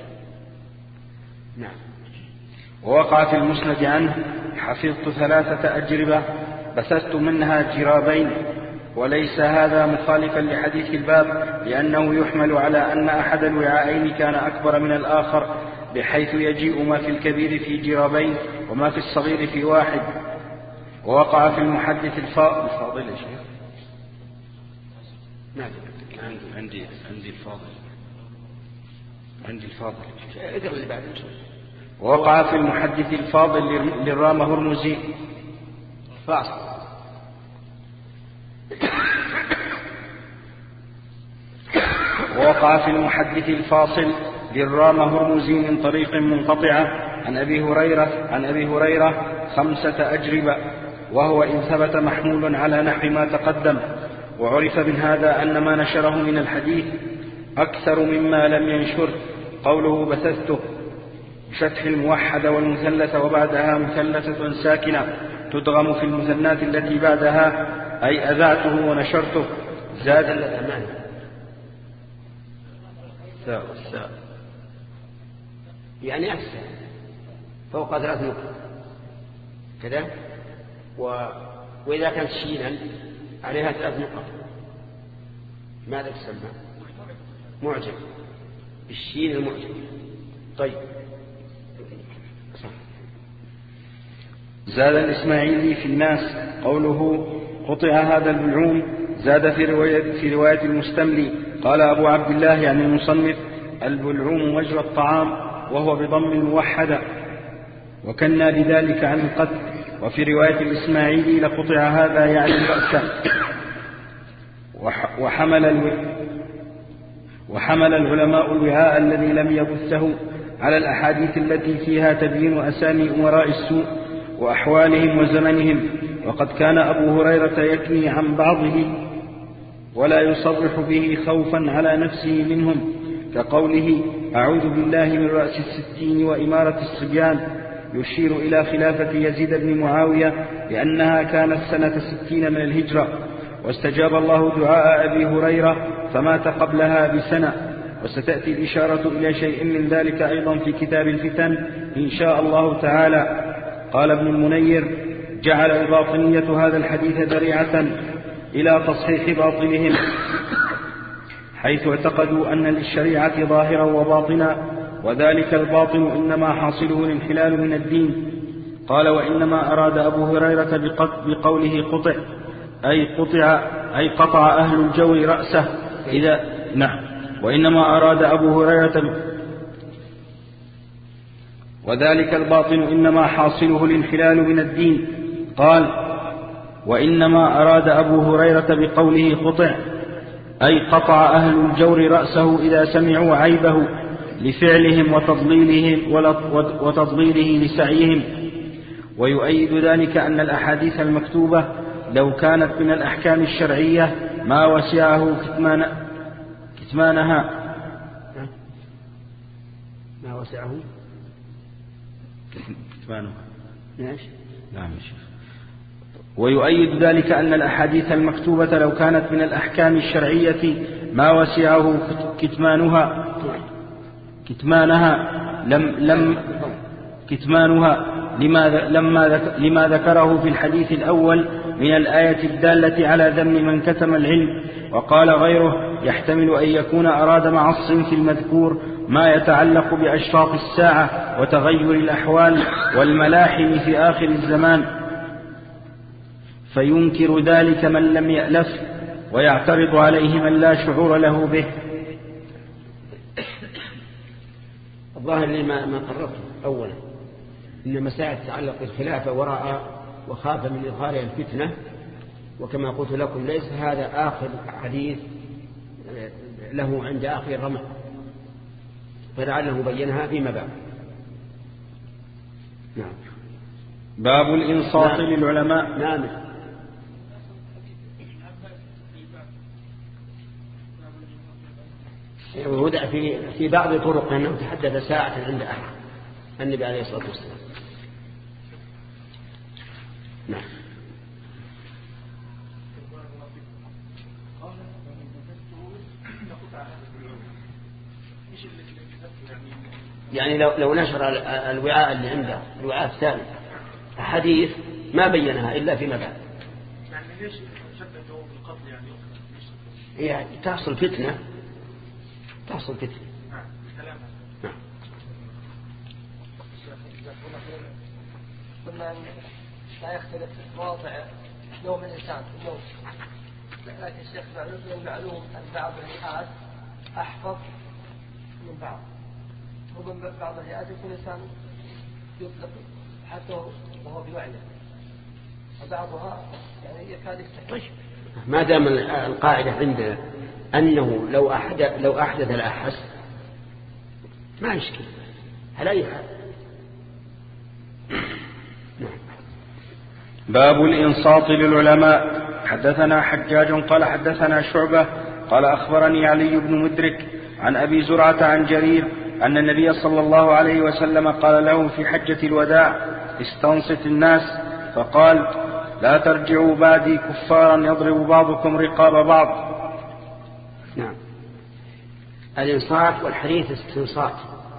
نعم. ووقع في المسند عنه حفظت ثلاثة أجربة بثثت منها جرابين، وليس هذا مخالفا لحديث الباب، لأنه يحمل على أن أحد الوعاءين كان أكبر من الآخر، بحيث يجيء ما في الكبير في جرابين وما في الصغير في واحد. ووقع في المحدث الفاضل الفاضل يا شيخ. نعم. عندي عندي الفاضل عندي الفاضل اقرأ اللي بعده. ووقع في المحدث الفاضل للرام هرمزي فاصل. ووقع في المحدث الفاصل للرام هرمزي من طريق منقطعة عن أبي هريرة عن أبي هريرة خمسة أجربة، وهو إن ثبت محمول على نحو ما تقدم. وعرف من هذا أن ما نشره من الحديث أكثر مما لم ينشر. قوله بثثته بفتح الموحد والمثلث وبعدها مثلثة ساكنة تدغم في المثنات التي بعدها، أي أذعته ونشرته. زاد الأمان ساء الساء يعني أكثر فوق ثلاث نقط كذا، و... وإذا كانت شينا عليها ثلاث نقط ماذا تسمى؟ معجم، بالشين المعجم. طيب. زاد الإسماعيلي في الناس قوله قطع هذا البلعوم، زاد في رواية, في رواية المستملي قال أبو عبد الله يعني المصنف البلعوم وجه الطعام، وهو بضم الموحدة، وكنا بذلك عن القتل. وفي رواية الإسماعيلي لقطع هذا يعني الرأس. وحمل, الو... وحمل العلماء الوعاء الذي لم يبثه على الأحاديث التي فيها تبيين أسامي أمراء السوء وأحوالهم وزمنهم. وقد كان أبو هريرة يكني عن بعضه ولا يصرح به خوفا على نفسه منهم، كقوله أعوذ بالله من رأس الستين وإمارة الصبيان، يشير إلى خلافة يزيد بن معاوية لأنها كانت سنة ستين من الهجرة، واستجاب الله دعاء أبي هريرة فمات قبلها بسنة. وستأتي الإشارة إلى شيء من ذلك أيضا في كتاب الفتن إن شاء الله تعالى. قال ابن المنير: جعل الباطنية هذا الحديث ذريعة إلى تصحيح باطلهم، حيث اعتقدوا أن للشريعة ظاهرا وباطنا، وذلك الباطن إنما حاصله الانحلال من الدين. قال: وإنما أراد أبو هريرة بقوله قطع أي قطع أي قطع أهل الجور رأسه إذا نعم وإنما أراد أبو هريرة وذلك الباطن إنما حاصله الانحلال من الدين. قال: وإنما أراد أبو هريرة بقوله قطع أي قطع أهل الجور رأسه إذا سمعوا عيبه لفعلهم وتضليلهم وتضليله لسعيهم. ويؤيد ذلك أن الأحاديث المكتوبة لو كانت من الأحكام الشرعية ما وسعه كتمان كتمانها ما وسعه كتمانها ماشي. نعم يا شيخ. ويؤيد ذلك أن الأحاديث المكتوبة لو كانت من الأحكام الشرعية ما وسعه كتمانها كتمانها لم لم كتمانها لما لما لما ذكره في الحديث الأول من الآية الدالة على ذم من كتم العلم. وقال غيره: يحتمل أن يكون أراد مع الصنف المذكور ما يتعلق بأشراط الساعة وتغير الأحوال والملاحم في آخر الزمان، فينكر ذلك من لم يألف ويعترض عليه من لا شعور له به. الظاهر لي ما قررته أولا إن مسائل تتعلق بالخلافة وراء وخاف من إظهار الفتنة، وكما قلت لكم ليس هذا آخر حديث له عند آخر الرمى، فلعله بينها فيما بعد. نعم. باب الإنصات نعم. للعلماء. نعم. وهدأ في في بعض طرق أنه تحدث ساعة عند أحد النبي عليه الصلاة والسلام. نعم. يعني لو لو نشر الوعاء اللي عنده الوعاء الثاني حديث ما بينها إلا فيما بعد، يعني ليش شدته بالقتل؟ يعني يعني تحصل فتنة تحصل فتنة. نعم. كلام نعم. قلنا لا يختلف واقع نوم الإنسان في النوم، لكن الشيخ معلوم من المعلوم أن بعض الهيئات أحفظ من بعض، ومن بعض الهيئات يكون الإنسان يطلق حتى وهو بوعيه، وبعضها يعني يكاد يستحيل. طيب ما دام القاعدة عندنا أنه لو أحدث لو أحدث لا أحس ما يشكل على أي حال. باب الإنصات للعلماء. حدثنا حجاج قال حدثنا شعبة قال أخبرني علي بن مدرك عن أبي زرعة عن جرير أن النبي صلى الله عليه وسلم قال له في حجة الوداع: استنصت الناس، فقال: لا ترجعوا بعدي كفارا يضرب بعضكم رقاب بعض. نعم. الإنصات والحديث استنصات،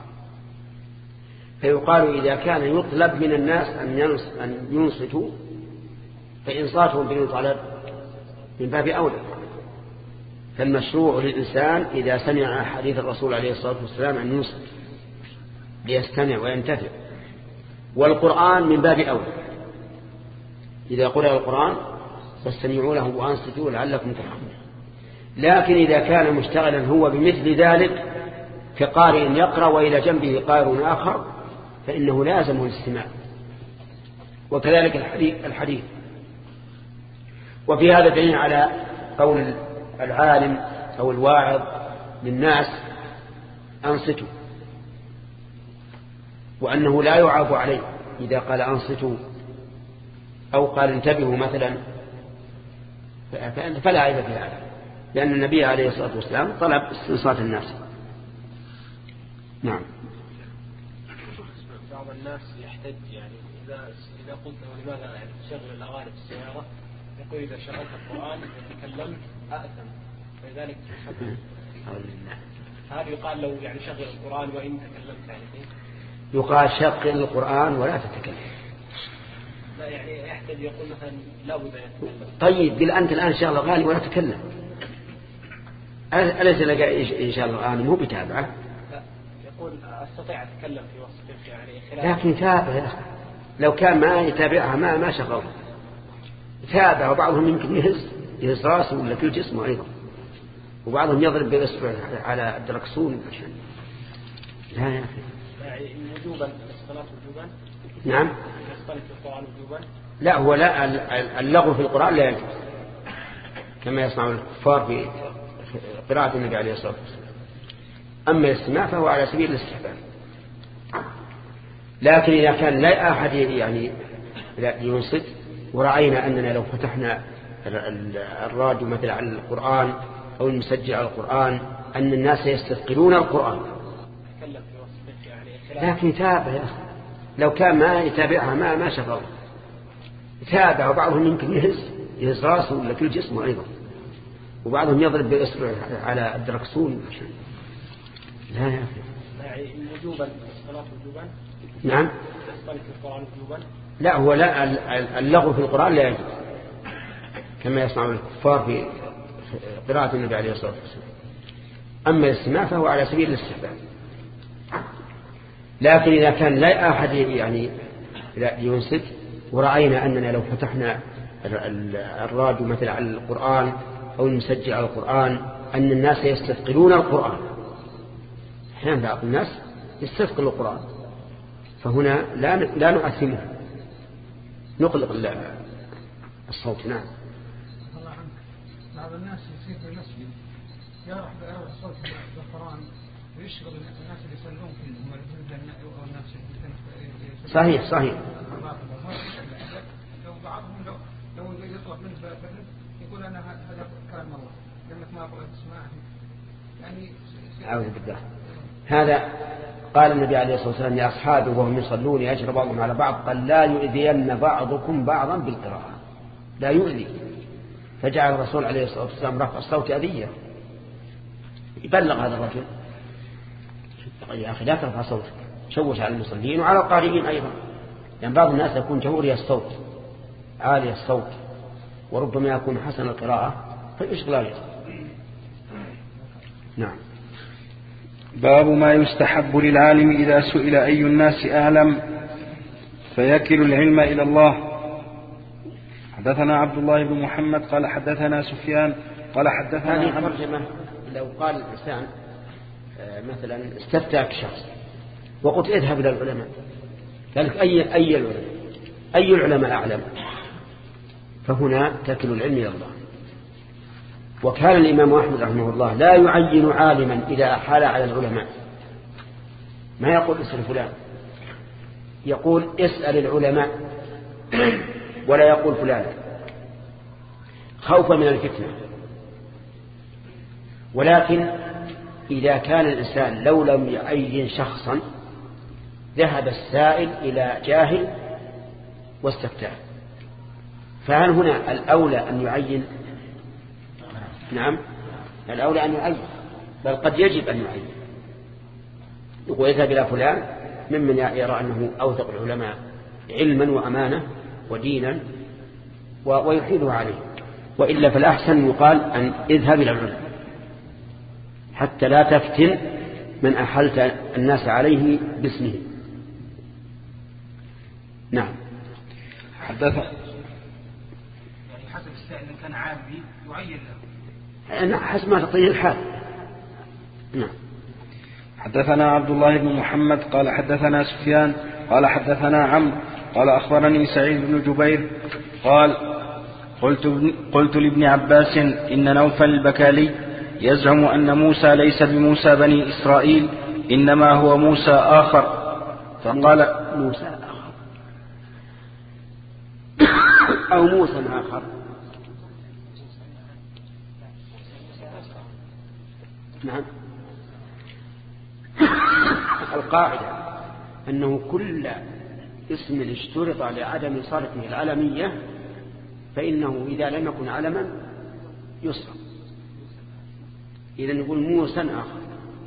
فيقال إذا كان يطلب من الناس أن ينصتوا فإنصاتهم بالطلب من باب أولى. فالمشروع للإنسان إذا سمع حديث الرسول عليه الصلاة والسلام أن ينصت ليستمع وينتفع، والقرآن من باب أولى. إذا قرأ القرآن فاستمعوا له وأنصتوا لعلكم ترحمون. لكن إذا كان مشتغلا هو بمثل ذلك كقارئ يقرأ وإلى جنبه قارئ آخر فإنه لازم الاستماع، وكذلك الحديث, الحديث. وفي هذا دليل على قول العالم أو الواعظ للناس: أنصتوا، وأنه لا يعاب عليه إذا قال أنصتوا أو قال انتبهوا مثلا فلا عيب في هذا، لأن النبي عليه الصلاة والسلام طلب استنصات الناس. نعم. بعض الناس يحتج يعني إذا إذا قلت لماذا يعني تشغل الأغاني في السيارة، يقول إذا شغلت القرآن وتكلمت أأثم، فلذلك هذا يقال لو يعني شغل القرآن وإن تكلمت يعني يقال شغل القرآن ولا تتكلم. لا يعني يحتج يقول مثلا لا بد يتكلم. طيب قل أنت الآن شغل الأغاني ولا تتكلم، أليس لك إن شاء الله الآن مو بتابعه؟ لا يقول أستطيع أتكلم في وسط يعني خلال. لكن تابع، لو كان ما يتابعها ما ما شغل تابع، وبعضهم يمكن يهز يهز راسه ولا كل جسمه أيضا، وبعضهم يضرب بالإصبع على الدركسون عشان لا يا أخي. يعني وجوبا الصلاة وجوبا. نعم. الصلاة في القرآن وجوبا. لا هو لا، اللغو في القرآن لا يجوز كما يصنع الكفار في قراءة النبي عليه الصلاة والسلام. أما الاستماع فهو على سبيل الاستحباب. لكن إذا كان لا أحد يعني ينصت، ورأينا أننا لو فتحنا الراديو مثلا على القرآن أو المسجل على القرآن أن الناس يستثقلون القرآن، لكن تابع يا أخي، لو كان ما يتابعها ما ما شغل تابع، وبعضهم يمكن يهز يهز راسه ولا كل جسمه أيضا، وبعضهم يضرب بالإصبع على الدركسون عشان لا يا أخي. يعني وجوبا الصلاة وجوبا. نعم. الصلاة في القرآن وجوبا. لا هو لا، اللغو في القرآن لا يجوز كما يصنع الكفار في قراءة النبي عليه الصلاة والسلام. أما الاستماع فهو على سبيل الاستحباب. لكن إذا كان لا أحد يعني ينصت، ورأينا أننا لو فتحنا الراديو مثلا على القرآن أو المسجل على القرآن أن الناس يستثقلون القرآن، أحيانا بعض الناس يستثقل القرآن، فهنا لا لا نؤثمه، نقلق الصوت. نعم. الله عنك، بعض الناس يصير في المسجد يعرف بأرى الصوت بالقرآن ويشغل الناس اللي يصلون فيه والناس. صحيح صحيح. لو بعضهم لو لو يطلب منه برد يقول أنا هذا كلام الله لأنك ما أقول تسمع يعني. أعوذ بالله. هذا قال النبي عليه الصلاة والسلام لأصحابه وهم يصلون يجر بعضهم على بعض قال لا يؤذين بعضكم بعضا بالقراءة، لا يؤذي، فجعل الرسول عليه الصلاة والسلام رفع الصوت أذية، يبلغ هذا الرجل يا أخي لا ترفع صوتك، شوش على المصلين وعلى القارئين أيضا، يعني بعض الناس يكون جهوري الصوت عالي الصوت وربما يكون حسن القراءة فيشغل أيضا. نعم. باب ما يستحب للعالم إذا سئل أي الناس أعلم فيكل العلم إلى الله. حدثنا عبد الله بن محمد قال حدثنا سفيان قال حدثنا هذه ترجمة. لو قال الإنسان مثلا استفتاك شخص وقلت اذهب إلى العلماء، قال لك أي أي العلماء أي العلماء أعلم، فهنا تكل العلم إلى الله. وكان الإمام أحمد رحمه الله لا يعين عالما إذا أحال على العلماء، ما يقول اسأل فلان، يقول اسأل العلماء ولا يقول فلان خوفا من الفتنة. ولكن إذا كان الإنسان لو لم يعين شخصا ذهب السائل إلى جاهل واستفتاه، فهل هنا الأولى أن يعين؟ نعم الأولى أن يعين، بل قد يجب أن يعين، يقول يذهب إلى فلان ممن يرى أنه أوثق العلماء علما وأمانة ودينا ويحيله عليه، وإلا فالأحسن يقال أن اذهب إلى العلماء حتى لا تفتن من أحلت الناس عليه باسمه. نعم. حدث يعني حسب السائل إن كان عابي يعين له. نعم حسب ما تطير الحال. نعم. حدثنا عبد الله بن محمد قال حدثنا سفيان قال حدثنا عمرو قال أخبرني سعيد بن جبير قال قلت, قلت لابن عباس إن نوفل البكالي يزعم أن موسى ليس بموسى بني إسرائيل إنما هو موسى آخر، فقال موسى آخر أو موسى آخر. نعم. القاعدة أنه كل اسم اشترط لعدم صرفه العلمية فإنه إذا لم يكن علما يصرف. إذا نقول موسى آخر.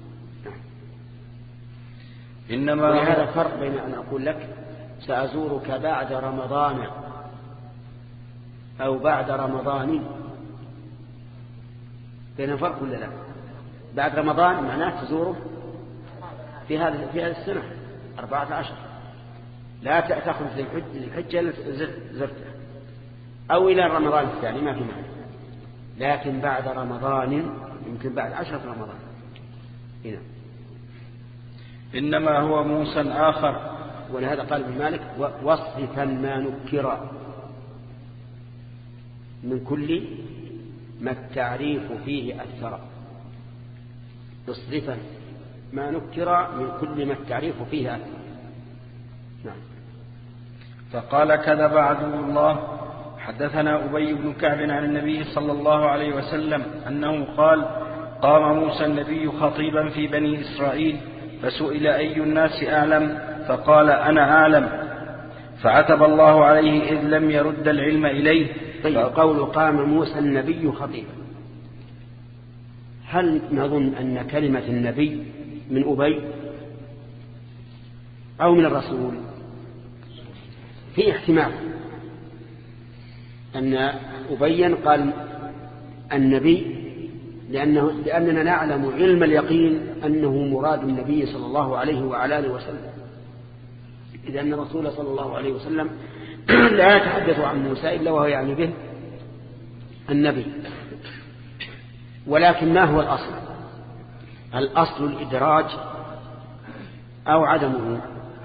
إنما وهذا فرق بين أن أقول لك سأزورك بعد رمضان أو بعد رمضان، بين فرق ولا لا؟ بعد رمضان معناه تزوره في هذه في هذه السنة أربعة عشر، لا تأخذ الحجة زرته، أو إلى رمضان الثاني ما في معنى، لكن بعد رمضان يمكن بعد عشرة رمضان. هنا إنما هو موسى آخر. ولهذا قال ابن مالك وصفا ما نكر من كل ما التعريف فيه أكثر. اصرفا ما نكر من كل ما التعريف فيه أكثر. نعم. فقال كذب عدو الله. حدثنا أبي بن كعب عن النبي صلى الله عليه وسلم أنه قال قام موسى النبي خطيبا في بني إسرائيل فسئل أي الناس أعلم فقال أنا أعلم فعتب الله عليه إذ لم يرد العلم إليه. طيب قول قام موسى النبي خطيبا، هل نظن أن كلمة النبي من أبي أو من الرسول؟ في احتمال أن أبي قال النبي لأنه لأننا نعلم علم اليقين أنه مراد النبي صلى الله عليه وعلى آله وسلم، إذ أن الرسول صلى الله عليه وسلم لا يتحدث عن موسى إلا وهو يعني به النبي. ولكن ما هو الأصل؟ الأصل الإدراج أو عدمه؟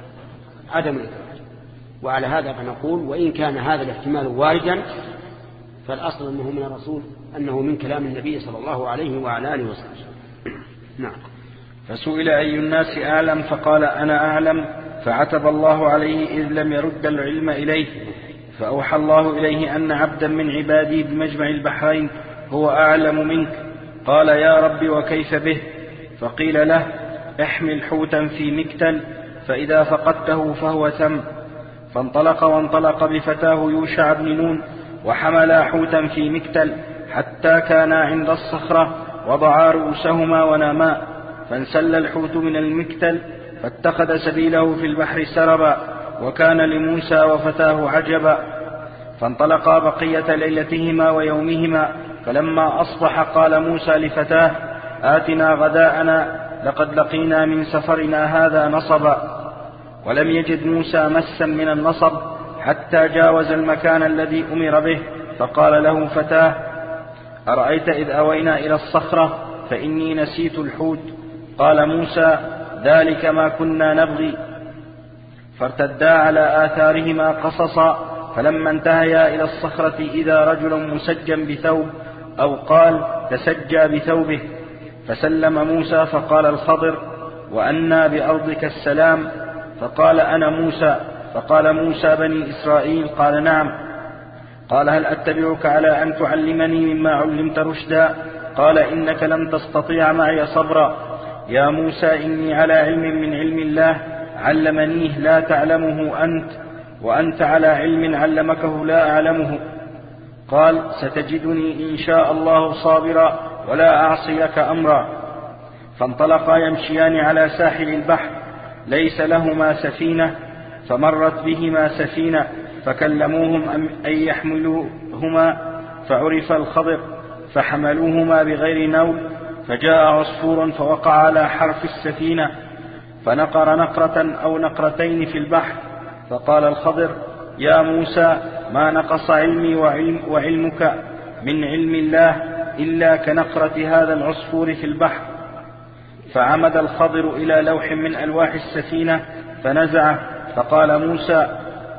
عدم الإدراج. وعلى هذا فنقول وإن كان هذا الاحتمال واردا فالأصل أنه من الرسول، أنه من كلام النبي صلى الله عليه وعلى آله وسلم. نعم. فسئل أي الناس أعلم فقال أنا أعلم فعتب الله عليه إذ لم يرد العلم إليه. فأوحى الله إليه أن عبدا من عبادي بمجمع البحرين هو أعلم منك. قال يا رب وكيف به؟ فقيل له احمل حوتا في مكتل فإذا فقدته فهو تم. فانطلق وانطلق بفتاه يوشع بن نون وحملا حوتا في مكتل حتى كانا عند الصخرة وضعا رؤوسهما وناما، فانسل الحوت من المكتل فاتخذ سبيله في البحر سربا، وكان لموسى وفتاه عجبا. فانطلقا بقية ليلتهما ويومهما، فلما أصبح قال موسى لفتاه آتنا غداءنا لقد لقينا من سفرنا هذا نصبا. ولم يجد موسى مسا من النصب حتى جاوز المكان الذي أمر به، فقال له فتاه أرأيت إذ أوينا إلى الصخرة فإني نسيت الحوت؟ قال موسى ذلك ما كنا نبغي. فارتدا على آثارهما قصصا، فلما انتهيا إلى الصخرة إذا رجل مسجى بثوب أو قال تسجى بثوبه، فسلم موسى فقال الخضر وأنى بأرضك السلام؟ فقال أنا موسى. فقال موسى بني إسرائيل؟ قال نعم. قال هل أتبعك على أن تعلمني مما علمت رشدا؟ قال إنك لن تستطيع معي صبرا. يا موسى إني على علم من علم الله علمنيه لا تعلمه أنت، وأنت على علم علمكه لا أعلمه. قال ستجدني إن شاء الله صابرا ولا أعصي لك أمرا. فانطلقا يمشيان على ساحل البحر ليس لهما سفينة، فمرت بهما سفينة فكلموهم أن يحملوهما، فعرف الخضر فحملوهما بغير نول، فجاء عصفور فوقع على حرف السفينة فنقر نقرة أو نقرتين في البحر. فقال الخضر يا موسى ما نقص علمي وعلم وعلمك من علم الله إلا كنقرة هذا العصفور في البحر. فعمد الخضر إلى لوح من ألواح السفينة فنزعه، فقال موسى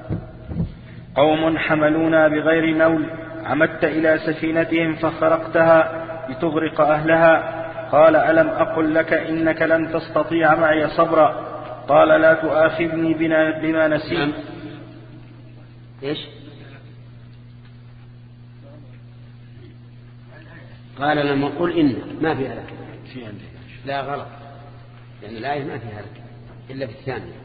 قوم حملونا بغير نول، عمدت إلى سفينتهم فخرقتها لتغرق أهلها. قال ألم أقل لك إنك لن تستطيع معي صبرا؟ قال لا تؤاخذني بما نسيت. إيش؟ قال لما قل إن ما فيها لك في عندي لا غلط، لأن الآية ما فيها لك إلا في الثانية.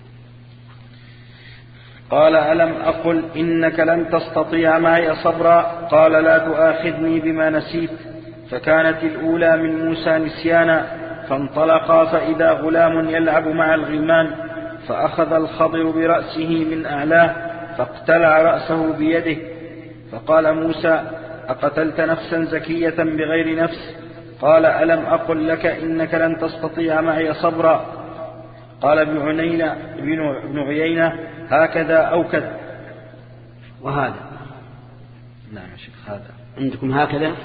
قال ألم أقل إنك لن تستطيع معي صبرا؟ قال لا تؤاخذني بما نسيت. فكانت الأولى من موسى نسيانا، فانطلقا فإذا غلام يلعب مع الغلمان، فأخذ الخضر برأسه من أعلاه فاقتلع رأسه بيده، فقال موسى أقتلت نفسا زكية بغير نفس؟ قال ألم أقل لك إنك لن تستطيع معي صبرا؟ قال ابن عيينة, ابن عيينة هكذا أو كذا. وهذا نعم يا شيخ هذا عندكم هكذا؟ لا.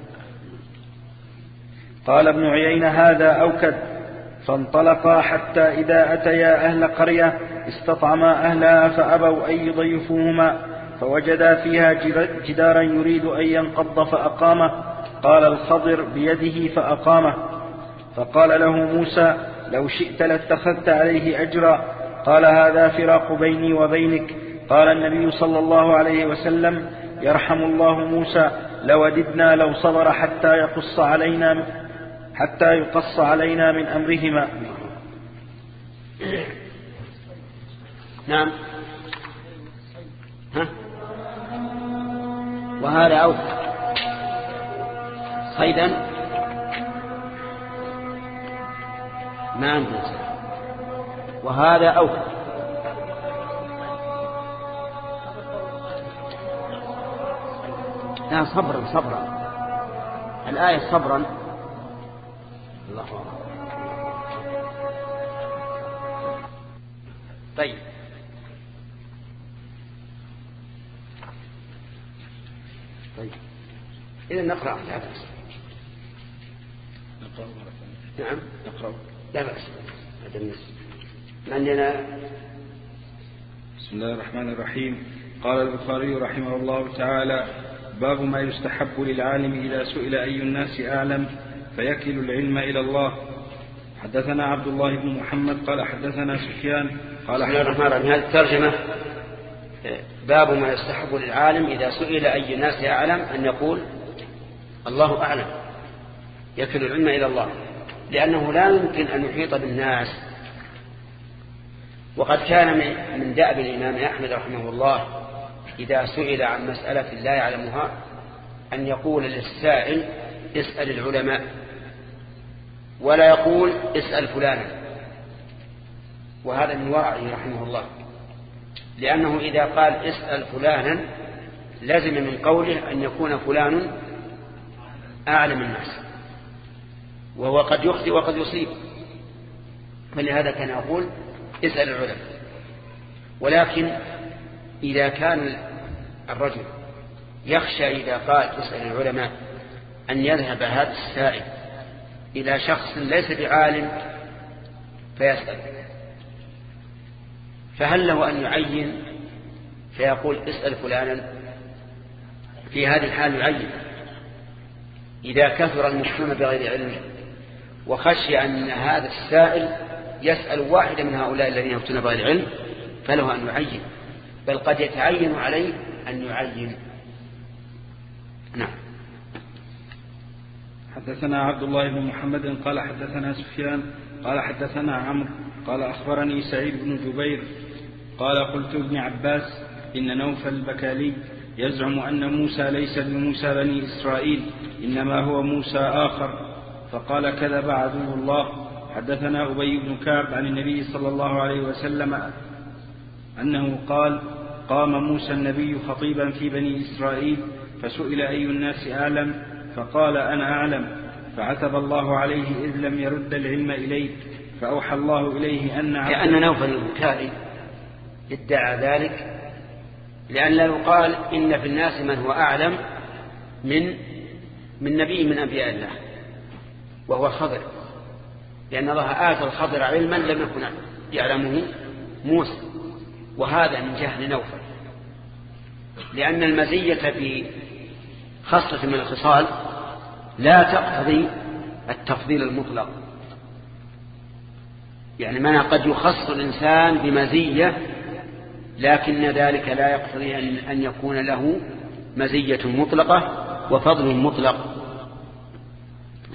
قال ابن عيينة هذا أو كذا. فانطلقا حتى إذا أتيا أهل قرية استطعما أهلها فأبوا أن يضيفوهما، فوجدا فيها جدارا يريد أن ينقض فأقامه. قال الخضر بيده فأقامه. فقال له موسى لو شئت لاتخذت عليه أجرا. قال هذا فراق بيني وبينك. قال النبي صلى الله عليه وسلم يرحم الله موسى لوددنا لو صبر حتى يقص علينا حتى يقص علينا من أمرهما. نعم. ها؟ وهذا أو صيدا ما عندنا. وهذا أو لا صبرا صبرا الآية صبرا. الله أكبر. طيب طيب إذا نقرأ لا بأس. نعم نقرأ لا بأس. هذا النص عندنا. بسم الله الرحمن الرحيم. قال البخاري رحمه الله تعالى باب ما يستحب للعالم إذا سئل أي الناس أعلم فيكل العلم إلى الله. حدثنا عبد الله بن محمد قال حدثنا سفيان قال بسم الله الرحمن الرحيم. هذه الترجمة باب ما يستحب للعالم إذا سئل أي الناس أعلم أن يقول الله أعلم، يكل العلم إلى الله، لأنه لا يمكن أن يحيط بالناس. وقد كان من دأب الإمام أحمد رحمه الله إذا سئل عن مسألة لا يعلمها أن يقول للسائل اسأل العلماء، ولا يقول اسأل فلانا. وهذا من ورعه رحمه الله، لأنه إذا قال اسأل فلانا لازم من قوله أن يكون فلان أعلم الناس، وهو قد يخطئ وقد يصيب، فلهذا كان يقول اسأل العلماء. ولكن إذا كان الرجل يخشى إذا قال اسأل العلماء أن يذهب هذا السائل إلى شخص ليس بعالم فيسأل، فهل له أن يعين فيقول اسأل فلانا؟ في هذه الحال يعين. إذا كثر المفتون بغير علم وخشي أن هذا السائل يسأل واحدا من هؤلاء الذين يفتون بغير علم فله أن يعين، بل قد يتعين عليه أن يعين. نعم. حدثنا عبد الله بن محمد قال حدثنا سفيان قال حدثنا عمرو قال أخبرني سعيد بن جبير قال قلت ابن عباس إن نوفل البكالي يزعم أن موسى ليس بموسى بني إسرائيل إنما هو موسى آخر، فقال كذب عدو الله. حدثنا أبي بن كعب عن النبي صلى الله عليه وسلم أنه قال قام موسى النبي خطيبا في بني إسرائيل فسئل أي الناس أعلم فقال أنا أعلم، فعتب الله عليه إذ لم يرد العلم إليه، فأوحى الله إليه أن كأن نوفل البكائي ادعى ذلك لأن لا يقال إن في الناس من هو أعلم من من نبي من أنبياء الله وهو الخضر، لأن الله آتى الخضر علما لم يكن يعلمه موسى، وهذا من جهل نوفل، لأن المزية في خاصة من الخصال لا تقتضي التفضيل المطلق. يعني ما قد يخص الإنسان بمزية لكن ذلك لا يقتضي أن يكون له مزية مطلقة وفضل مطلق.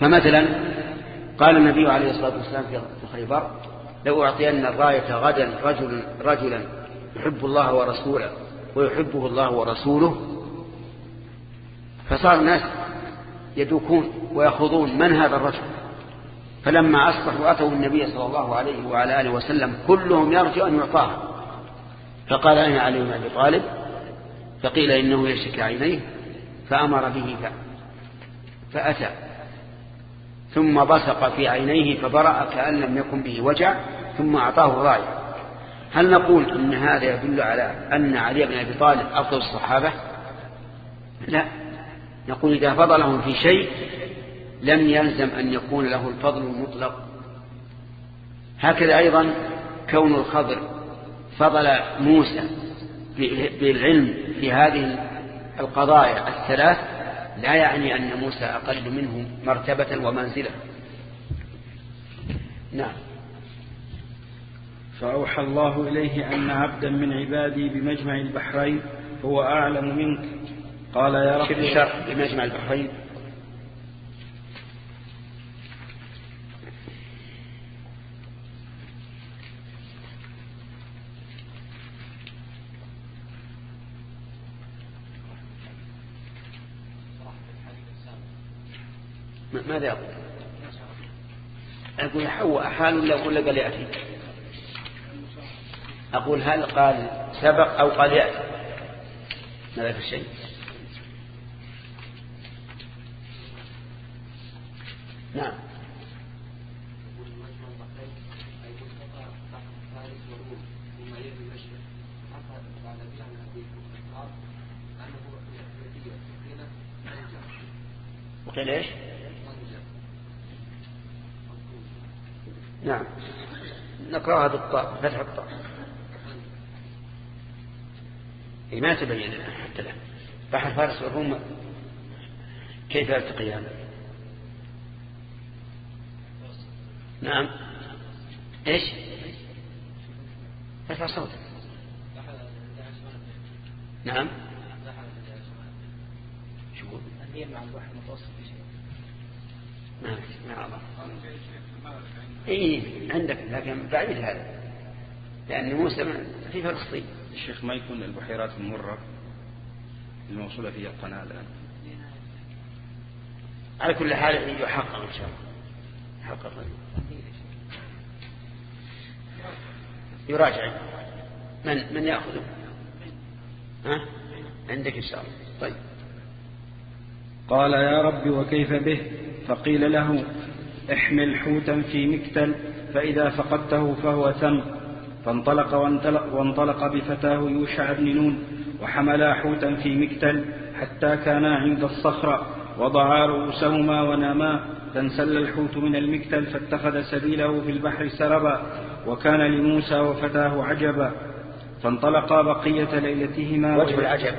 فمثلا قال النبي عليه الصلاة والسلام في خيبر لو أعطينا الراية غدا رجل رجلا يحب الله ورسوله ويحبه الله ورسوله، فصار الناس يدوكون ويخوضون من هذا الرجل، فلما أصبحوا أتوا النبي صلى الله عليه وعلى آله وسلم كلهم يرجو أن يعطاه، فقال أين علي بن أبي طالب؟ فقيل إنه يشتكي عينيه، فأمر به فأتى ثم بصق في عينيه فبرأ كأن لم يكن به وجع ثم أعطاه الراية. هل نقول إن هذا يدل على أن علي بن أبي طالب أفضل الصحابة؟ لا، نقول إذا فضلهم في شيء لم يلزم أن يكون له الفضل المطلق. هكذا أيضا كون الخضر فضل موسى بالعلم في هذه القضايا الثلاث لا يعني أن موسى أقل منه مرتبة ومنزلة. نعم. فأوحى الله إليه أن عبدا من عبادي بمجمع البحرين هو أعلم منك. قال يا رب شرح بمجمع البحرين. ماذا يقول؟ أقول حواء حال ولا ولا قال يأتي؟ أقول هل قال سبق أو قال يأتي؟ ماذا في الشيء؟ نعم. وقيل ايش؟ نعم نقرأها بالطاء فتح الطاء. ما تبين لنا حتى الآن بحر فارس والروم كيف يلتقيان؟ نعم ايش؟ ارفع صوتك. نعم شو هي مع البحر المتوسط في شيء؟ نعم نعم اي عندك لكن بعيد هذا لأن موسى في فلسطين. الشيخ ما يكون البحيرات المرة الموصولة فيها القناة الآن؟ على كل حال يحقق إن شاء الله يحقق. يراجع من من يأخذه؟ ها عندك إن شاء الله. طيب. قال يا رب وكيف به؟ فقيل له احمل حوتا في مكتل فإذا فقدته فهو ثم. فانطلق وانطلق, وانطلق بفتاه يوشع بن نون وحملا حوتا في مكتل حتى كانا عند الصخرة وضعا رؤوسهما وناما فانسل الحوت من المكتل فاتخذ سبيله في البحر سربا وكان لموسى وفتاه عجبا. فانطلقا بقية ليلتهما. وجه العجب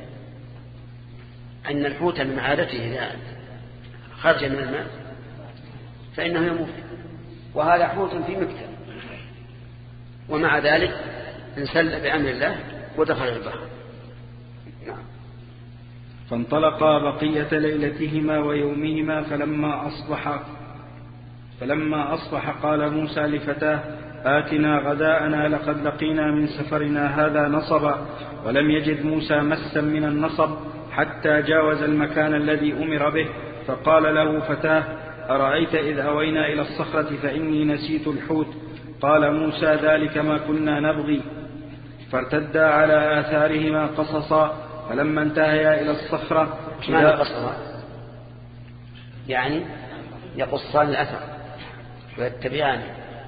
أن الحوت من عادته إذا خرج من الماء فإنه يموت، وهذا حوت في مكتل ومع ذلك انسل بأمر الله ودخل البحر. نعم. فانطلقا بقية ليلتهما ويومهما فلما أصبح فلما أصبح قال موسى لفتاه آتنا غداءنا لقد لقينا من سفرنا هذا نصبا. ولم يجد موسى مسا من النصب حتى جاوز المكان الذي أمر به فقال له فتاه أرأيت إذ أوينا إلى الصخرة فإني نسيت الحوت. قال موسى ذلك ما كنا نبغي. فارتدا على آثارهما قصصا فلما انتهيا إلى الصخرة معنى قصصا يعني يقصان الأثر ويتبعان.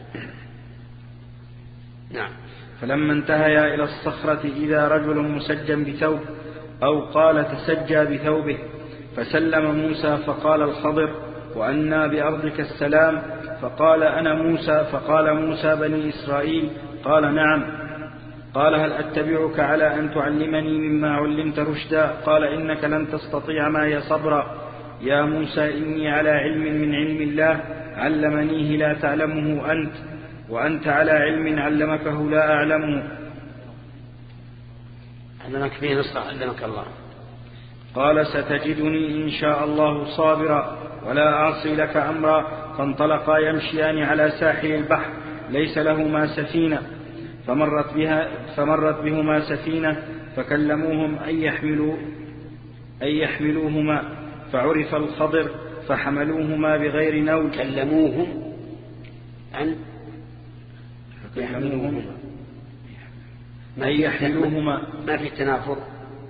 نعم. فلما انتهيا إلى الصخرة إذا رجل مسجى بثوب أو قال تسجى بثوبه فسلم موسى فقال الخضر وأنا بأرضك السلام فقال أنا موسى فقال موسى بني إسرائيل قال نعم. قال هل أتبعك على أن تعلمني مما علمت رشدا؟ قال إنك لن تستطيع معي صبرا. يا موسى إني على علم من علم الله علمنيه لا تعلمه أنت وأنت على علم علمكه لا أعلمه. علمك فيه نصر علمك الله. قال ستجدني إن شاء الله صابرا ولا أعصي لك أمرا. فانطلقا يمشيان على ساحل البحر ليس لهما سفينة فمرت, بها فمرت بهما سفينة فكلموهم أن يحملوا أن يحملوهما فعرف الخضر فحملوهما بغير نول. كلموهم أن يحملوهما أن يحملوهما ما في تنافر.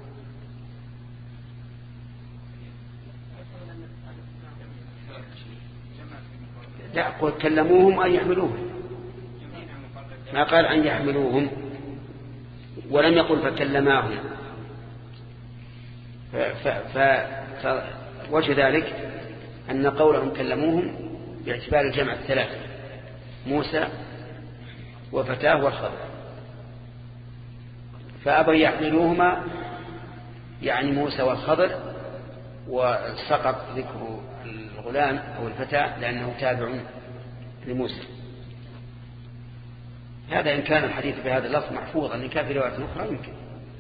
لا قل كلموهم أن يحملوهم ما قال أن يحملوهم ولم يقل فكلماهم. فوجه ذلك أن قولهم كلموهم باعتبار الجمع الثلاثة موسى وفتاه والخضر فأبوا يحملوهما يعني موسى والخضر وسقط ذكر الغلام أو الفتاة لأنه تابع لموسى. هذا إن كان الحديث بهذا اللفظ محفوظا إن كان في رواية أخرى يمكن.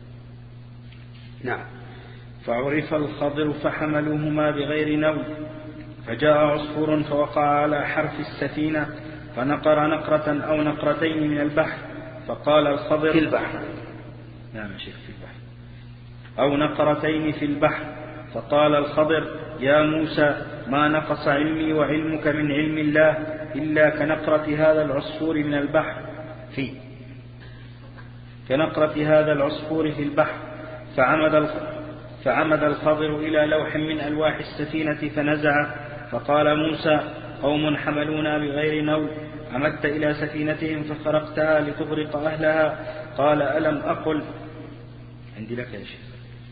نعم. فعرف الخضر فحملوهما بغير نول فجاء عصفور فوقع على حرف السفينة فنقر نقرة أو نقرتين من البحر فقال الخضر في البحر. نعم شيخ في البحر أو نقرتين في البحر فقال الخضر يا موسى ما نقص علمي وعلمك من علم الله إلا كنقرة هذا العصفور من البحر في كنقرة هذا العصفور في البحر. فعمد فعمد الخضر إلى لوح من ألواح السفينة فنزع فقال موسى قوم حملونا بغير نول عمدت إلى سفينتهم فخرقتها لتغرق أهلها. قال ألم أقل عندي لك يا شيخ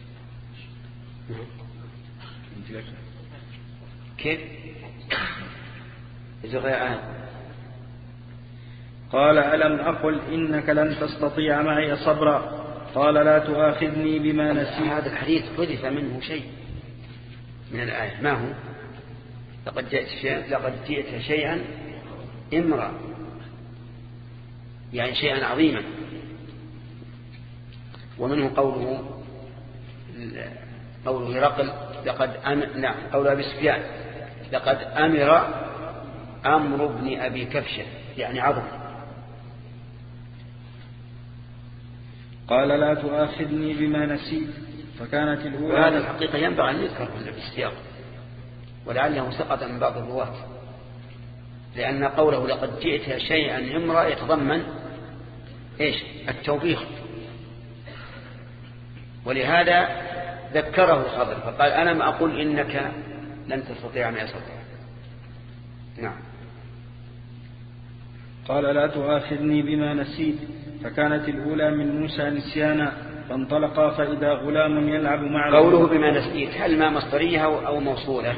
عندي لك كيف قال ألم أقل إنك لن تستطيع معي صبرا. قال لا تؤاخذني بما نسيت. هذا الحديث حذف منه شيء من الآية ما هو لقد جئت شيئا, لقد جئت شيئا إمرا يعني شيئا عظيما. ومنه قوله قوله هرقل لقد أم... نعم قول أبي سفيان لقد أمر أمر ابن أبي كبشة يعني عظم. قال لا تؤاخذني بما نسيت فكانت الأولى. وهذا الحقيقة ينبغي أن يذكر في السياق ولعله سقط من بعض الرواة لأن قوله لقد جئت شيئا إمرا يتضمن إيش التوبيخ ولهذا ذكره الخضر فقال أنا ما أقول إنك لن تستطيع معي صبرا. نعم. قال لا تؤاخذني بما نسيت فكانت الأولى من موسى نسيانا فانطلقا فإذا غلام يلعب مع قوله بما نسيت هل ما مصدرية أو موصولة؟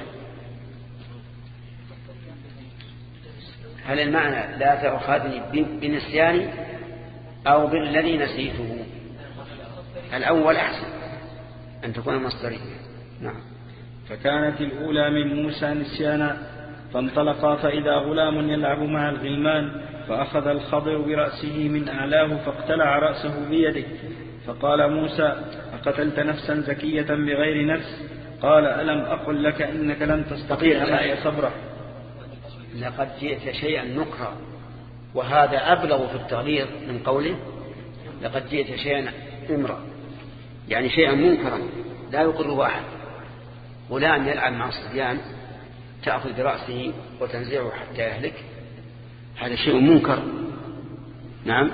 هل المعنى لا تؤاخذني بنسياني أو بالذي نسيته؟ الأول أحسن أن تكون مصدرية. نعم. فكانت الأولى من موسى نسيانا فانطلقا فإذا غلام يلعب مع الغلمان فأخذ الخضر برأسه من أعلاه فاقتلع رأسه بيده فقال موسى أقتلت نفسا زكية بغير نفس؟ قال ألم أقل لك إنك لن تستطيع معي صبرا. لقد جئت شيئا نكرا وهذا أبلغ في التغليظ من قوله لقد جئت شيئا إمرا يعني شيئا منكرا لا يقره أحد. غلام يلعب مع الصبيان تأخذ برأسه وتنزعه حتى يهلك هذا شيء منكر. نعم.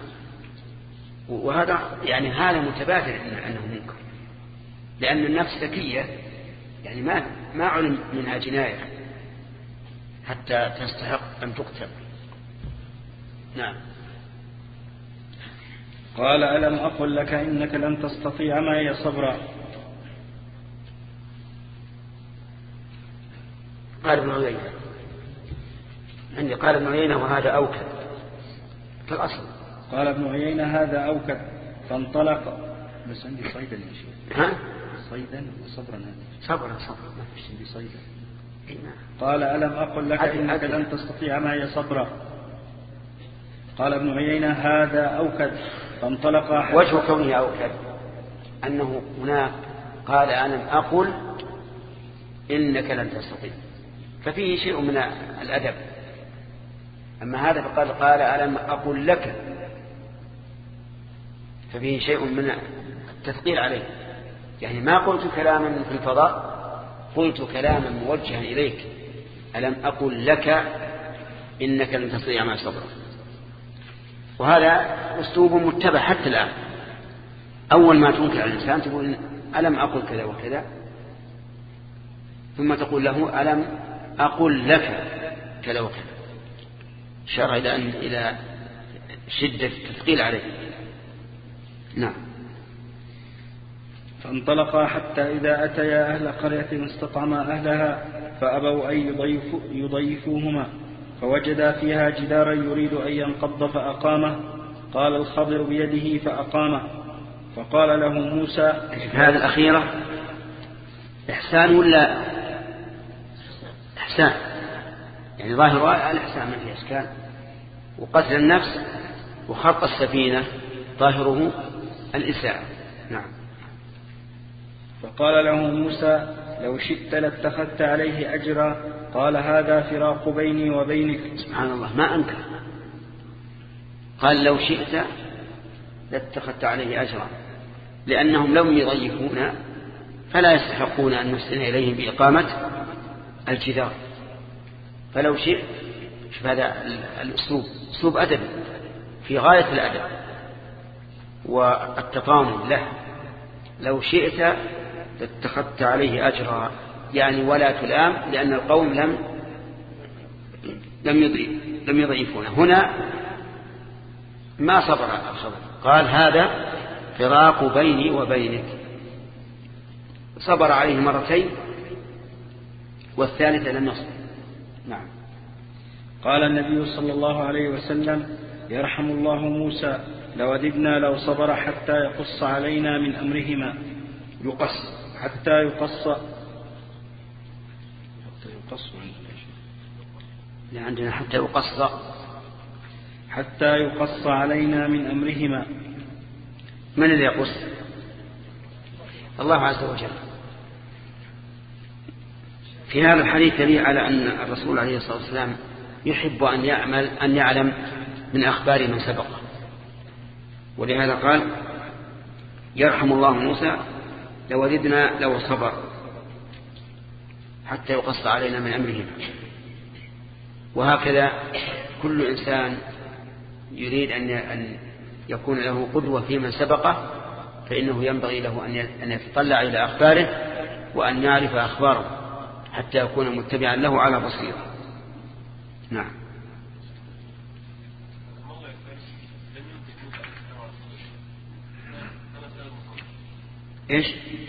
وهذا يعني هذا متبادر أنه منكر لأن النفس ذكية يعني ما ما علم منها جناية حتى تستحق أن تقتل. نعم. قال ألم أقل لك إنك لن تستطيع معي صبرا. قال ابن عيينة عندي قال ابن عيينة وهذا أوكد كالأصل. قال ابن عيينة هذا أوكد فانطلق بس عندي صيدا يا شيخ. ها صيدا وصبرا صبرا صبرا ما فيش عندي صيدا. قال ألم أقل لك إنك لن تستطيع معي صبرا. قال ابن عيينة هذا أوكد فانطلق. وجه كونه أوكد أنه هناك قال ألم أقل إنك لن تستطيع، ففيه شيء من الأدب. أما هذا فقال قال ألم أقل لك، ففيه شيء من التثقيل عليه، يعني ما قلت كلاما في الفضاء، قلت كلاما موجها إليك. ألم أقل لك إنك لن تستطيع معي صبرا. وهذا أسلوب متبع حتى الآن. أول ما تنكر على الإنسان تقول ألم أقل كذا وكذا، ثم تقول له ألم أقل لك كذا وكذا، إشارة إلى أن إلى شدة التثقيل عليه. نعم. فانطلقا حتى إذا أتيا أهل قرية استطعما أهلها فأبوا أن يضيفو يضيفوهما، فوجدا فيها جدارا يريد أن ينقض فأقامه. قال الخضر بيده فأقامه. فقال له موسى: هذا الأخيرة إحسان ولا إحسان؟ يعني ظاهر الإحسان ما فيه إشكال، وقتل النفس وخرق السفينة ظاهره الإساءة. نعم. فقال له موسى: لو شئت لاتخذت عليه أجرا. قال: هذا فراق بيني وبينك. سبحان الله، ما أنكر، قال لو شئت لاتخذت عليه أجرا، لأنهم لم يضيفونا فلا يستحقون أن نحسن إليهم بإقامة الجدار. فلو شئت، شوف هذا الأسلوب أسلوب أدبي في غاية الأدب والتطامن له. لو شئت لاتخذت عليه أجرا، يعني ولا تلام، لأن القوم لم لم يضيف لم يضيفونه. هنا ما صبر الخضر، قال هذا فراق بيني وبينك، صبر عليه مرتين والثالثة لم يصبر. نعم. قال النبي صلى الله عليه وسلم: يرحم الله موسى، لوددنا لو صبر حتى يقص علينا من أمرهما. يقص حتى يقص حتى يقص عندنا حتى يقص حتى يقص علينا من أمرهما. من اللي يقص؟ الله عز وجل. في هذا الحديث دليل على أن الرسول عليه الصلاة والسلام يحب أن يعمل أن يعلم من أخبار من سبقه، ولهذا قال: يرحم الله موسى لوددنا لو صبر حتى يقص علينا من أمرهما. وهكذا كل إنسان يريد أن يكون له قدوة في من سبقه، فإنه ينبغي له أن يتطلع إلى أخباره وأن يعرف أخباره حتى يكون متبعا له على بصيرة. نعم. إيش؟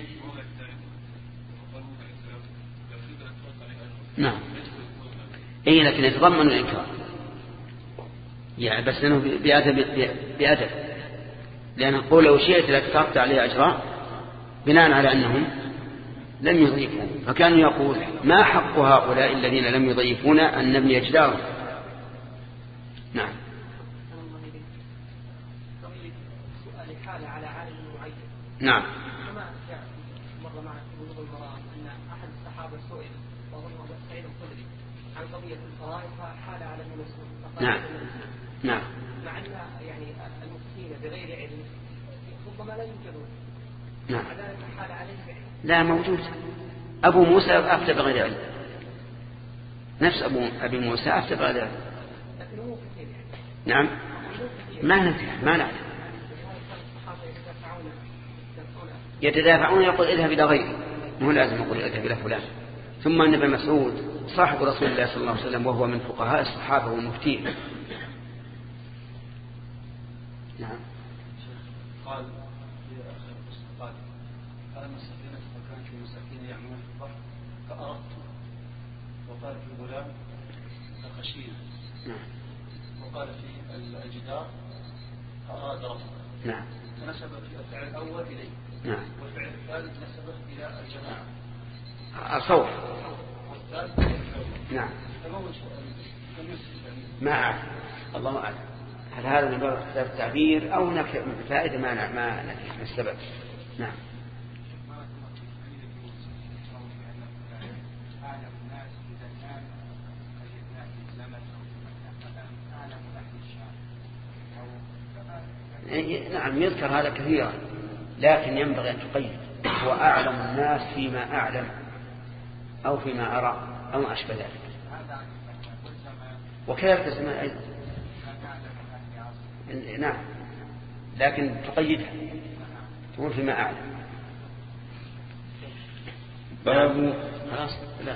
نعم. إيه، لكن يتضمن الإنكار، يعني بس أنه بأدب, بأدب لأن قول لو شئت لاتخذت عليه أجرا بناء على أنهم لم يضيفون، فكانوا يقول ما حق هؤلاء الذين لم يضيفونا أن نبني جدارا. نعم. نعم. مر معنا في بلوغ المرام أن أحد الصحابة سئل وظن أبو سعيد الخدري عن قضية الفرائض فحال على النبي. نعم. نعم. مع أن يعني المفتين بغير علم ربما لا ينكرون. نعم. ذلك حال عليه. لا، موجود. أبو موسى أفتى بغير علم، نفس أبو أبي موسى أفتى بغير علم. نعم. ما نفع ما نعرف. يتدافعون، يقول اذهب إلى غيره، مو لازم يقول اذهب إلى فلان. ثم أن ابن مسعود صاحب رسول الله صلى الله عليه وسلم وهو من فقهاء الصحابة والمفتين. نعم. قال في آخر القصة قال: فأما السفينة فكانت في مساكين يعملون في البحر فأردت، وقال في الغلام فخشينا. نعم. وقال في الجدار فأراد ربه. نعم. فنسب الفعل الأول إليه. نعم. والفعل الثالث نسبه إلى الجماعة. الخوف. والثالث إلى الخوف. نعم. فموجه ما أعلم، الله أعلم. هل هذا من باب اختلاف التعبير أو هناك فائدة ما ما نفهم السبب؟ نعم. نعم يذكر هذا كثيرا، لكن ينبغي أن تقيد. هو أعلم الناس فيما أعلم أو فيما أرى أو ما أشبه ذلك، وكذلك السماء أيضا. نعم، لكن تقيدها تقول فيما أعلم. باب خلاص لا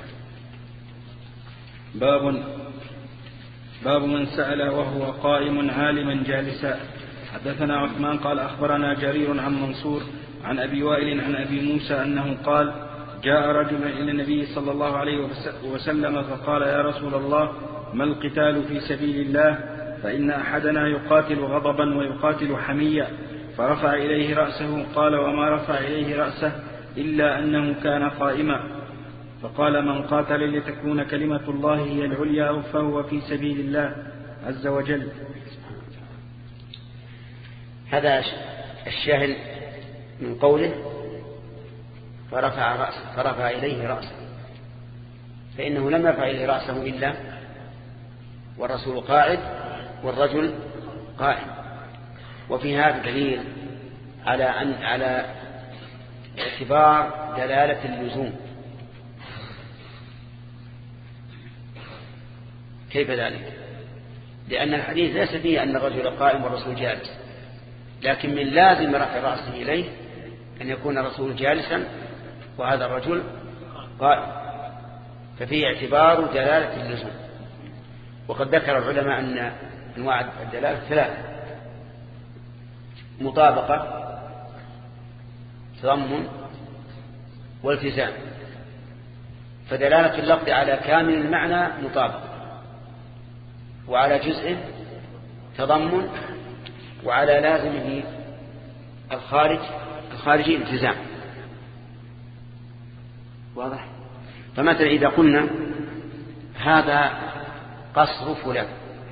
باب باب من سأل وهو قائم عالما جالسا. حدثنا عثمان قال أخبرنا جرير عن منصور عن أبي وائل عن أبي موسى أنه قال جاء رجل إلى النبي صلى الله عليه وسلم فقال يا رسول الله ما القتال في سبيل الله؟ فإن أحدنا يقاتل غضبا ويقاتل حميا. فرفع إليه رأسه قال وما رفع إليه رأسه إلا أنه كان قائما. فقال من قاتل لتكون كلمة الله هي العليا فهو في سبيل الله عز وجل. هذا الشاهد من قوله فرفع رأسه، فرفع إليه رأسه، فإنه لم يرفع إليه رأسه إلا والرسول قاعد والرجل قائم. وفي هذا دليل على أن على اعتبار دلالة اللزوم. كيف ذلك؟ لأن الحديث ليس فيه أن الرجل قائم والرسول جالس، لكن من لازم رفع رأسه إليه أن يكون الرسول جالسا وهذا الرجل قائم، ففيه اعتبار دلالة اللزوم. وقد ذكر العلماء أن أنواع الدلالة ثلاثة: مطابقة، تضمن، والتزام. فدلالة اللفظ على كامل المعنى مطابقة، وعلى جزء تضمن، وعلى لازمه الخارج الخارجي التزام. واضح؟ فمثلا إذا قلنا هذا قصر فلان،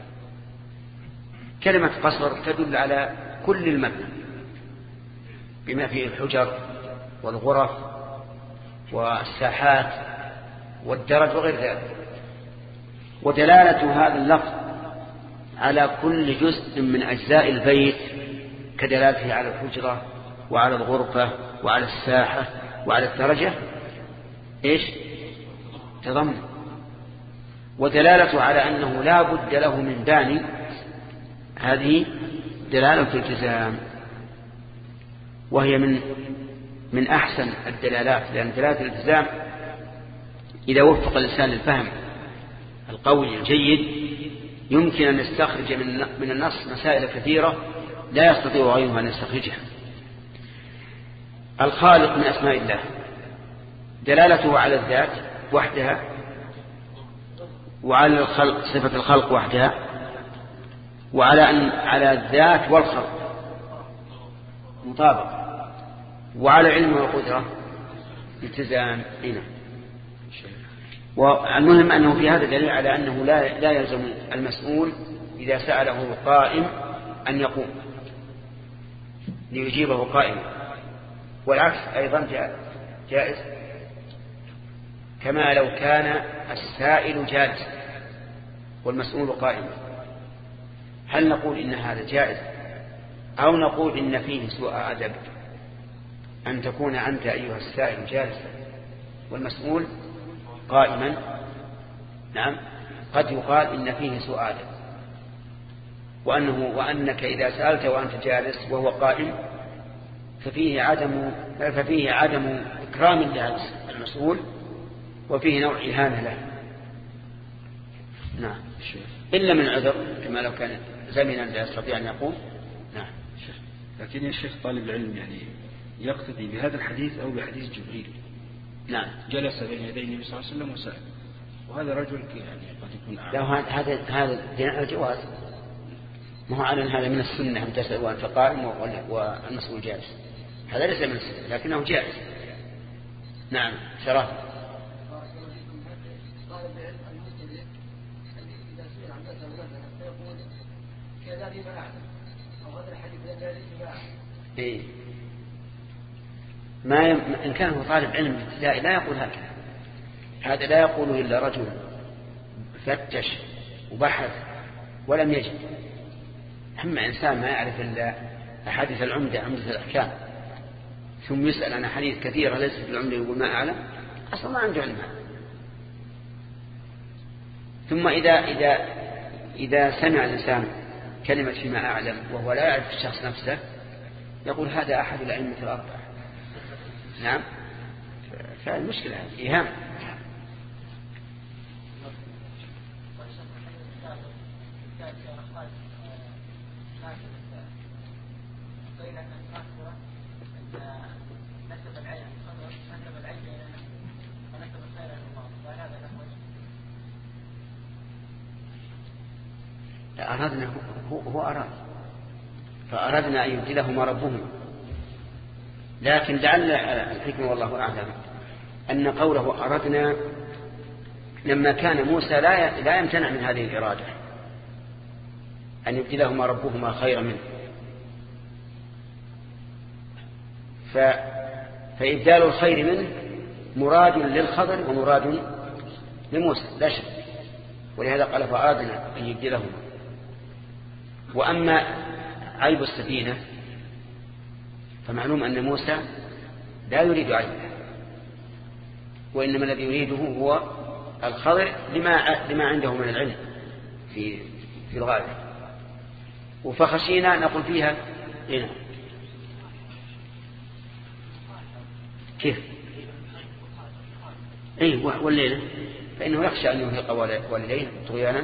كلمة قصر تدل على كل المبنى بما فيه الحجر والغرف والساحات والدرج وغير ذلك. ودلالة هذا اللفظ على كل جزء من أجزاء البيت كدلالته على الحجرة وعلى الغرفة وعلى الساحة وعلى الدرجة إيش؟ تضمن. ودلالته على أنه لا بد له من باني، هذه دلالة الالتزام، وهي من من أحسن الدلالات، لأن دلالة الالتزام إذا وفق الإنسان للفهم القوي الجيد يمكن أن يستخرج من النص مسائل كثيرة لا يستطيع غيره أن يستخرجها. الخالق من أسماء الله دلالته على الذات وحدها، وعلى الخلق صفة الخلق وحدها، وعلى أن على الذات والخلق مطابق، وعلى علم والقدرة التزام. هنا والمهم أنه في هذا دليل على أنه لا لا يلزم المسؤول إذا سأله قائم أن يقوم ليجيبه قائما، والعكس أيضا جائز، كما لو كان السائل جالسا والمسؤول قائما. هل نقول إن هذا جائز أو نقول إن فيه سوء أدب أن تكون أنت أيها السائل جالسا والمسؤول قائما؟ نعم، قد يقال إن فيه سوء أدب، وأنه وأنك إذا سألت وأنت جالس وهو قائم ففيه عدم ففيه عدم إكرام لهذا المسؤول، وفيه نوع إهانة له. نعم، إلا من عذر كما لو كان زمنا لا يستطيع أن يقوم. نعم. لكن يا شيخ طالب العلم يعني يقتدي بهذا الحديث أو بحديث جبريل. نعم، جلس بين يدي النبي صلى الله عليه وسلم وسأل، وهذا رجل يعني قد يكون أعلم. لا، هذا هذا دين الجواز، ما هو على هذا من السنة أن تسأل وأنت قائم والمسؤول جالس، هذا ليس من السنة لكنه جائز. نعم. شرف. إيه؟ ما يم... إن كان هو طالب علم ابتدائي لا يقول هكذا، هذا لا يقوله إلا رجل فتش وبحث ولم يجد. أما إنسان ما يعرف إلا أحاديث العمدة عمدة الأحكام ثم يسأل عن أحاديث كثيرة ليست في العمدة يقول ما أعلم أصلا ما عنده علمها. ثم إذا إذا إذا سمع الإنسان كلمة فيما أعلم وهو لا يعرف الشخص نفسه يقول هذا أحد الأئمة الأربعة. نعم فالمشكلة إيهام. أرادنا هو, هو أراد فأردنا أن يبدلهما ربهما، لكن لعل الحكمة والله أعلم أن قوله أردنا لما كان موسى لا لا يمتنع من هذه الإرادة أن يبدلهما ربهما خيرا منه، ف... فإبدال الخير منه مراد للخضر ومراد لموسى لا شك، ولهذا قال فأردنا أن يبدلهما. وأما عيب السفينة فمعلوم أن موسى لا يريد عيبها، وإنما الذي يريده هو الخضر لما, لما عنده من العلم في, في الغالب. وفخشينا نقول فيها هنا كيف أي والليلة فإنه يخشى أن يرهق والديه طغيانا.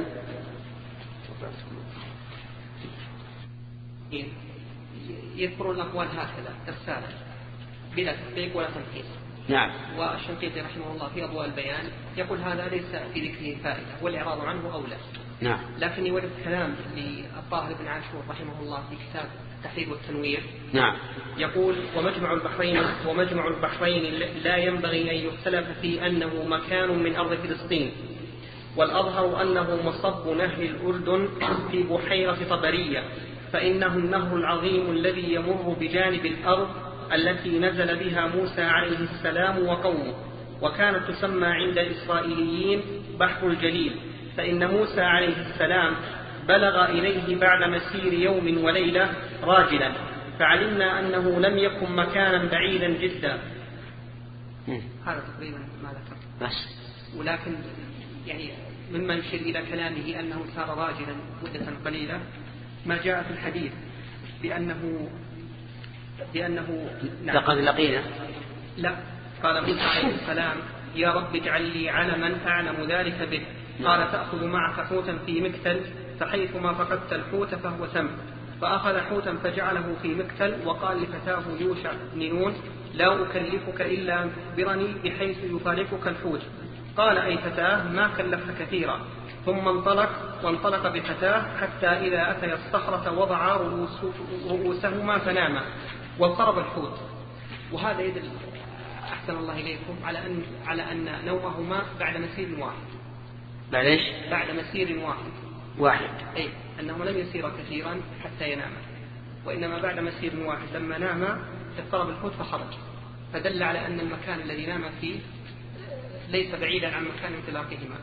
يذكر الأقوال هكذا تفسيرا بلا تحقيق ولا تلخيص. نعم. والشنقيطي رحمه الله في أضواء البيان يقول هذا ليس في ذكره فائدة والإعراض عنه أولى. نعم. لكني وجدت كلام للطاهر بن عاشور رحمه الله في كتاب التحرير والتنوير. نعم. يقول ومجمع البحرين ومجمع البحرين لا ينبغي أن يختلف في أنه مكان من أرض فلسطين، والأظهر أنه مصب نهر الأردن في بحيرة طبرية، فإنه النهر العظيم الذي يمر بجانب الأرض التي نزل بها موسى عليه السلام وقومه، وكانت تسمى عند الإسرائيليين بحر الجليل، فإن موسى عليه السلام بلغ إليه بعد مسير يوم وليلة راجلا، فعلمنا أنه لم يكن مكانا بعيدا جدا. هذا تقريبا ما ذكر. بس. ولكن يعني مما يشير إلى كلامه أنه صار راجلا مدة قليلة ما جاء في الحديث بأنه بأنه لقد لقينا. لا قال موسى عليه السلام يا رب اجعل لي علما أعلم ذلك به. قال تأخذ معك حوتا في مكتل فحيثما فقدت الحوت فهو ثم، فأخذ حوتا فجعله في مكتل وقال لفتاه يوشع بن نون لا أكلفك إلا أن تخبرني بحيث يفارقك الحوت. قال أي فتاه ما كلفت كثيرا. ثم انطلق وانطلق بفتاه حتى إذا أتي الصخرة وضعا رؤوسهما فناما واضطرب الحوت. وهذا يدل أحسن الله إليكم على أن على أن نومهما بعد مسير واحد. بعد إيش؟ بعد مسير واحد. واحد. أي أنهما لم يسيرا كثيرا حتى يناما، وإنما بعد مسير واحد لما ناما اضطرب الحوت فخرج، فدل على أن المكان الذي نام فيه ليس بعيدا عن مكان انطلاقهما.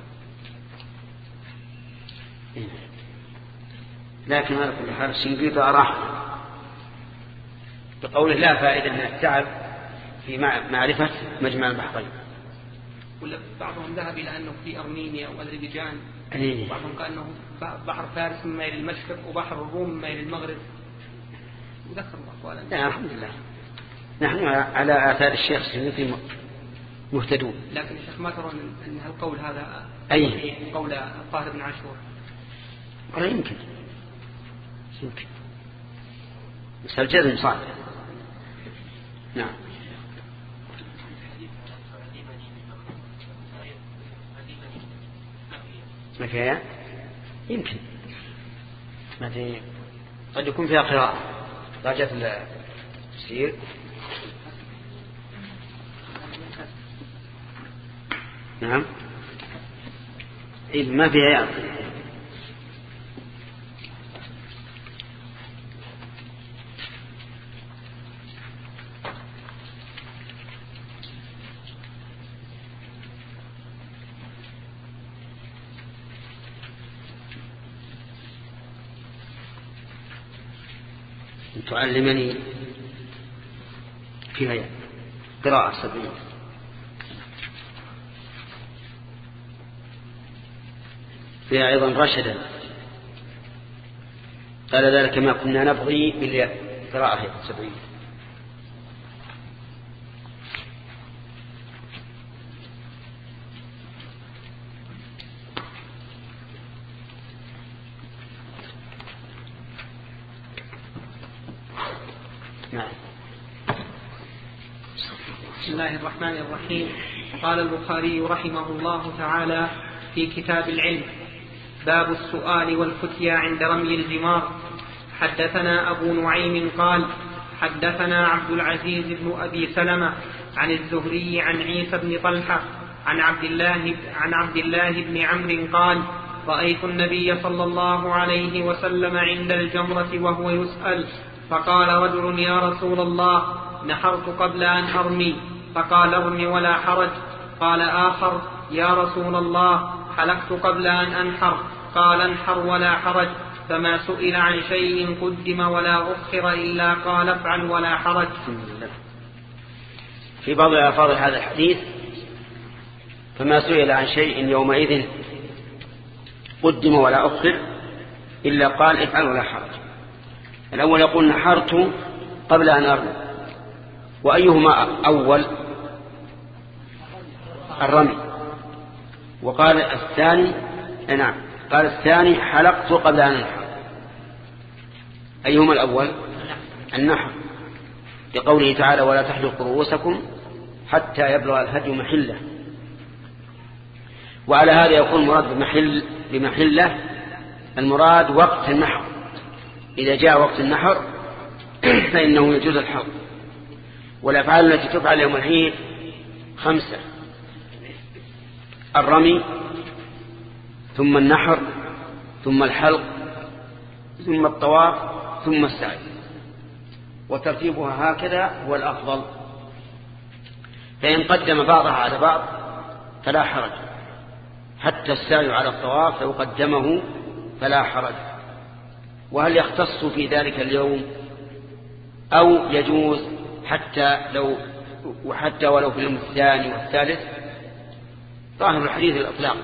لكن على كل حال الشنقيطي أراح بقوله لا فائدة من التعب في معرفة مجمع البحرين. ولا بعضهم ذهب إلى أنه في أرمينيا وأذربيجان، وبعضهم قال أنه بحر فارس من ميل المشرق وبحر الروم من ميل المغرب. وذكر أقوالا. لا الحمد لله نحن على آثار الشيخ الشنقيطي مهتدون. لكن الشيخ ما ترون أن القول هذا أي قول الطاهر بن عاشور؟ ولا يمكن يمكن بس الجزم صعب. نعم. ما فيها يمكن ما في قد يكون فيها قراءة درجة التفسير. نعم إيه ما فيها يعني. أن تعلمني فيها قراءة سبعين. فيها أيضا رشدا قال ذلك ما كنا نبغي بالقراءة سبعين. بسم الله الرحمن الرحيم. قال البخاري رحمه الله تعالى في كتاب العلم: باب السؤال والفتيا عند رمي الجمار. حدثنا أبو نعيم قال حدثنا عبد العزيز بن أبي سلمة عن الزهري عن عيسى بن طلحة عن عبد الله عن عبد الله بن عمرو قال: رأيت النبي صلى الله عليه وسلم عند الجمرة وهو يسأل، فقال رجل: يا رسول الله، نحرت قبل أن أرمي. فقال: ارم ولا حرج. قال آخر: يا رسول الله، حلقت قبل أن أنحر. قال: انحر ولا حرج. فما سئل عن شيء قدم ولا أخر إلا قال: افعل ولا حرج. في بعض الألفاظ هذا الحديث: فما سئل عن شيء يومئذ قدم ولا أخر إلا قال: افعل ولا حرج. الأول يقول: نحرت قبل أن أرمي. وأيهما أول؟ الرمي. وقال الثاني نعم قال الثاني: حلقت قبل أن أنحر. أيهما الأول؟ النحر، لقوله تعالى: ولا تحلقوا رؤوسكم حتى يبلغ الهدي محله. وعلى هذا يكون المراد بمحل بمحله المراد وقت النحر. إذا جاء وقت النحر فإنه يجوز الحلق. والأفعال التي تفعل يوم العيد خمسة: الرمي، ثم النحر، ثم الحلق، ثم الطواف، ثم السعي. وترتيبها هكذا هو الأفضل. فإن قدم بعضها على بعض فلا حرج، حتى السعي على الطواف لو قدمه فلا حرج. وهل يختص في ذلك اليوم أو يجوز حتى لو وحتى ولو في اليوم الثاني والثالث؟ ظاهر الحديث الإطلاق.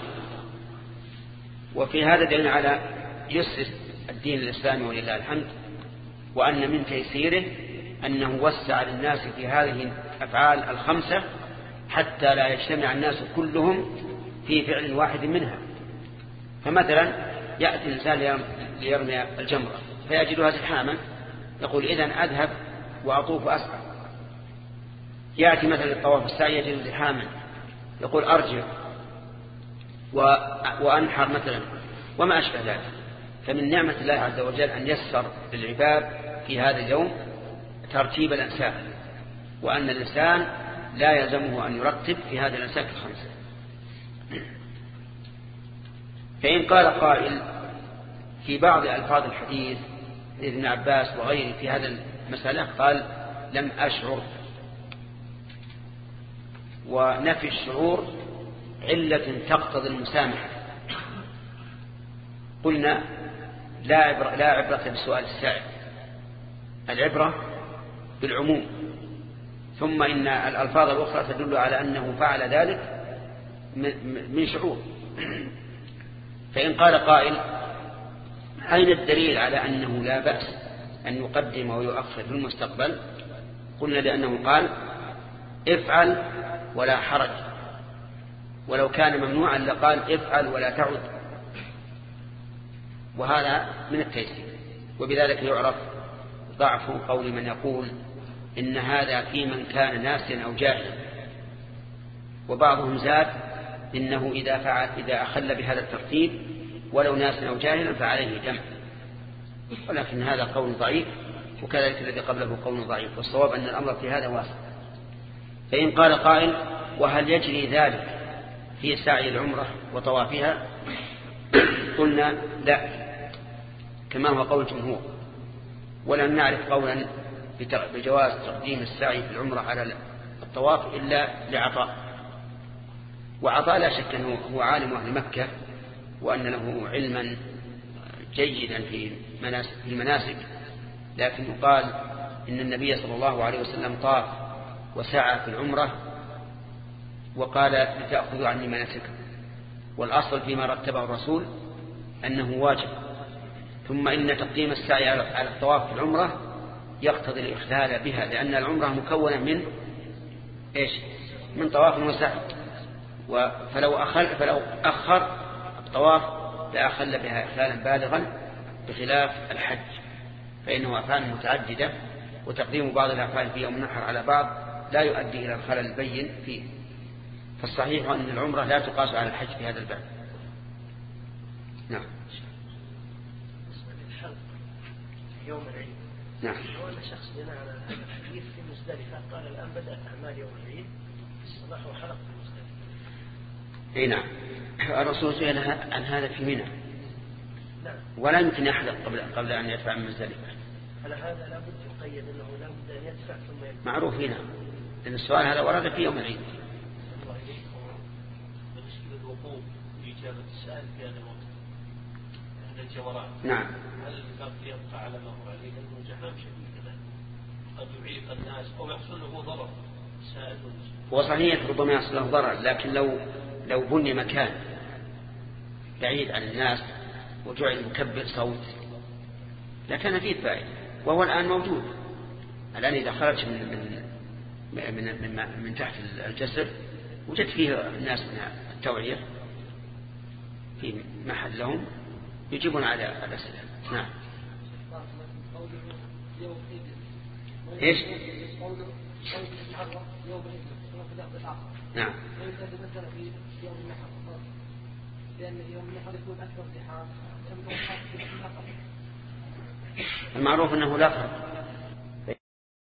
وفي هذا دليل على يسر الدين الإسلامي ولله الحمد، وأن من تيسيره أنه وسع للناس في هذه الأفعال الخمسة حتى لا يجتمع الناس كلهم في فعل واحد منها. فمثلا يأتي الإنسان ليرمي الجمرة فيجدها زحاما، يقول: إذن أذهب وأطوف وأسعى. يأتي مثلا الطواف السعي يجد زحاما، يقول: أرجع وأنحر مثلا، وما أشبه ذلك. فمن نعمة الله عز وجل أن يسر للعباد في هذا اليوم ترتيب الأنساك، وأن الإنسان لا يلزمه أن يرتب في هذه الأنساك الخمسة. فإن قال قائل في بعض ألفاظ الحديث ابن عباس وغيره في هذا المسألة قال: لم أشعر. ونفي الشعور علة تقتضي المسامحة. قلنا: لا عبرة, لا عبرة بسؤال السائل، العبرة بالعموم. ثم إن الألفاظ الأخرى تدل على أنه فعل ذلك من شعور. فإن قال قائل: أين الدليل على أنه لا بأس أن يقدم ويؤخر في المستقبل؟ قلنا: لأنه قال: افعل ولا حرج. ولو كان ممنوعا لقال: افعل ولا تعد. وهذا من التيسير. وبذلك يعرف ضعف قول من يقول إن هذا في من كان ناسيا أو جاهلا. وبعضهم زاد إنه إذا فعل إذا أخل بهذا الترتيب ولو ناسيا أو جاهلا فعليه دم. ولكن هذا قول ضعيف، وكذلك الذي قبله قول ضعيف. والصواب أن الأمر في هذا واسع. فإن قال قائل: وهل يجري ذلك في سعي العمرة وطوافها؟ قلنا: لا، كما هو قول الجمهور. ولم نعرف قولا بجواز تقديم السعي في العمرة على الطواف إلا لعطاء. وعطاء لا شك أنه هو عالم أهل مكة، وأن له علما جيدا في المناسك، لكن يقال إن النبي صلى الله عليه وسلم طاف وسعى في العمرة وقال لتأخذوا عني مناسككم، والأصل فيما رتبه الرسول أنه واجب. ثم إن تقديم السعي على الطواف في العمرة يقتضي الإخلال بها، لأن العمرة مكونة من إيش؟ من طواف وسعي، فلو أخل فلو أخر الطواف لأخل بها إخلالا بالغا، بخلاف الحج فإنه أفعال متعددة، وتقديم بعض الأفعال في يوم النحر على بعض لا يؤدي إلى الخلل البين فيه. فالصحيح أن العمرة لا تقاس على الحج في هذا الباب. نعم. يوم العيد. نعم. هو أن شخص بناء على هذا الحديث في مزدلفة قال الآن بدأت أعمال يوم العيد في الصباح وحلق في مزدلفة. أي نعم. الرسول سئل عن هذا في منى. نعم. ولا يمكن يحلق قبل قبل أن يدفع من مزدلفة. على هذا لا بد يقيد أنه لا بد أن يدفع ثم يدفع. معروف هنا. لأن السؤال هذا ورد في يوم العيد. بالنسبة للوقوف لإجابة السائل في هذا الوقت عند الجمرات. نعم. هل الباب يبقى على ما هو عليه لأنه زحام شديد كذلك قد يعيق الناس أو يحصل له ضرر السائل. هو صحيح ربما يحصل له ضرر، لكن لو لو بني مكان بعيد عن الناس وجعل مكبر صوت لكان فيه فائدة، وهو الآن موجود. الآن إذا خرج من من من, من, من تحت الجسر وجد فيه الناس من التوعية في محل لهم يجيبون على الأسئلة. نعم. إيش؟ نعم. المعروف أنه لا فرق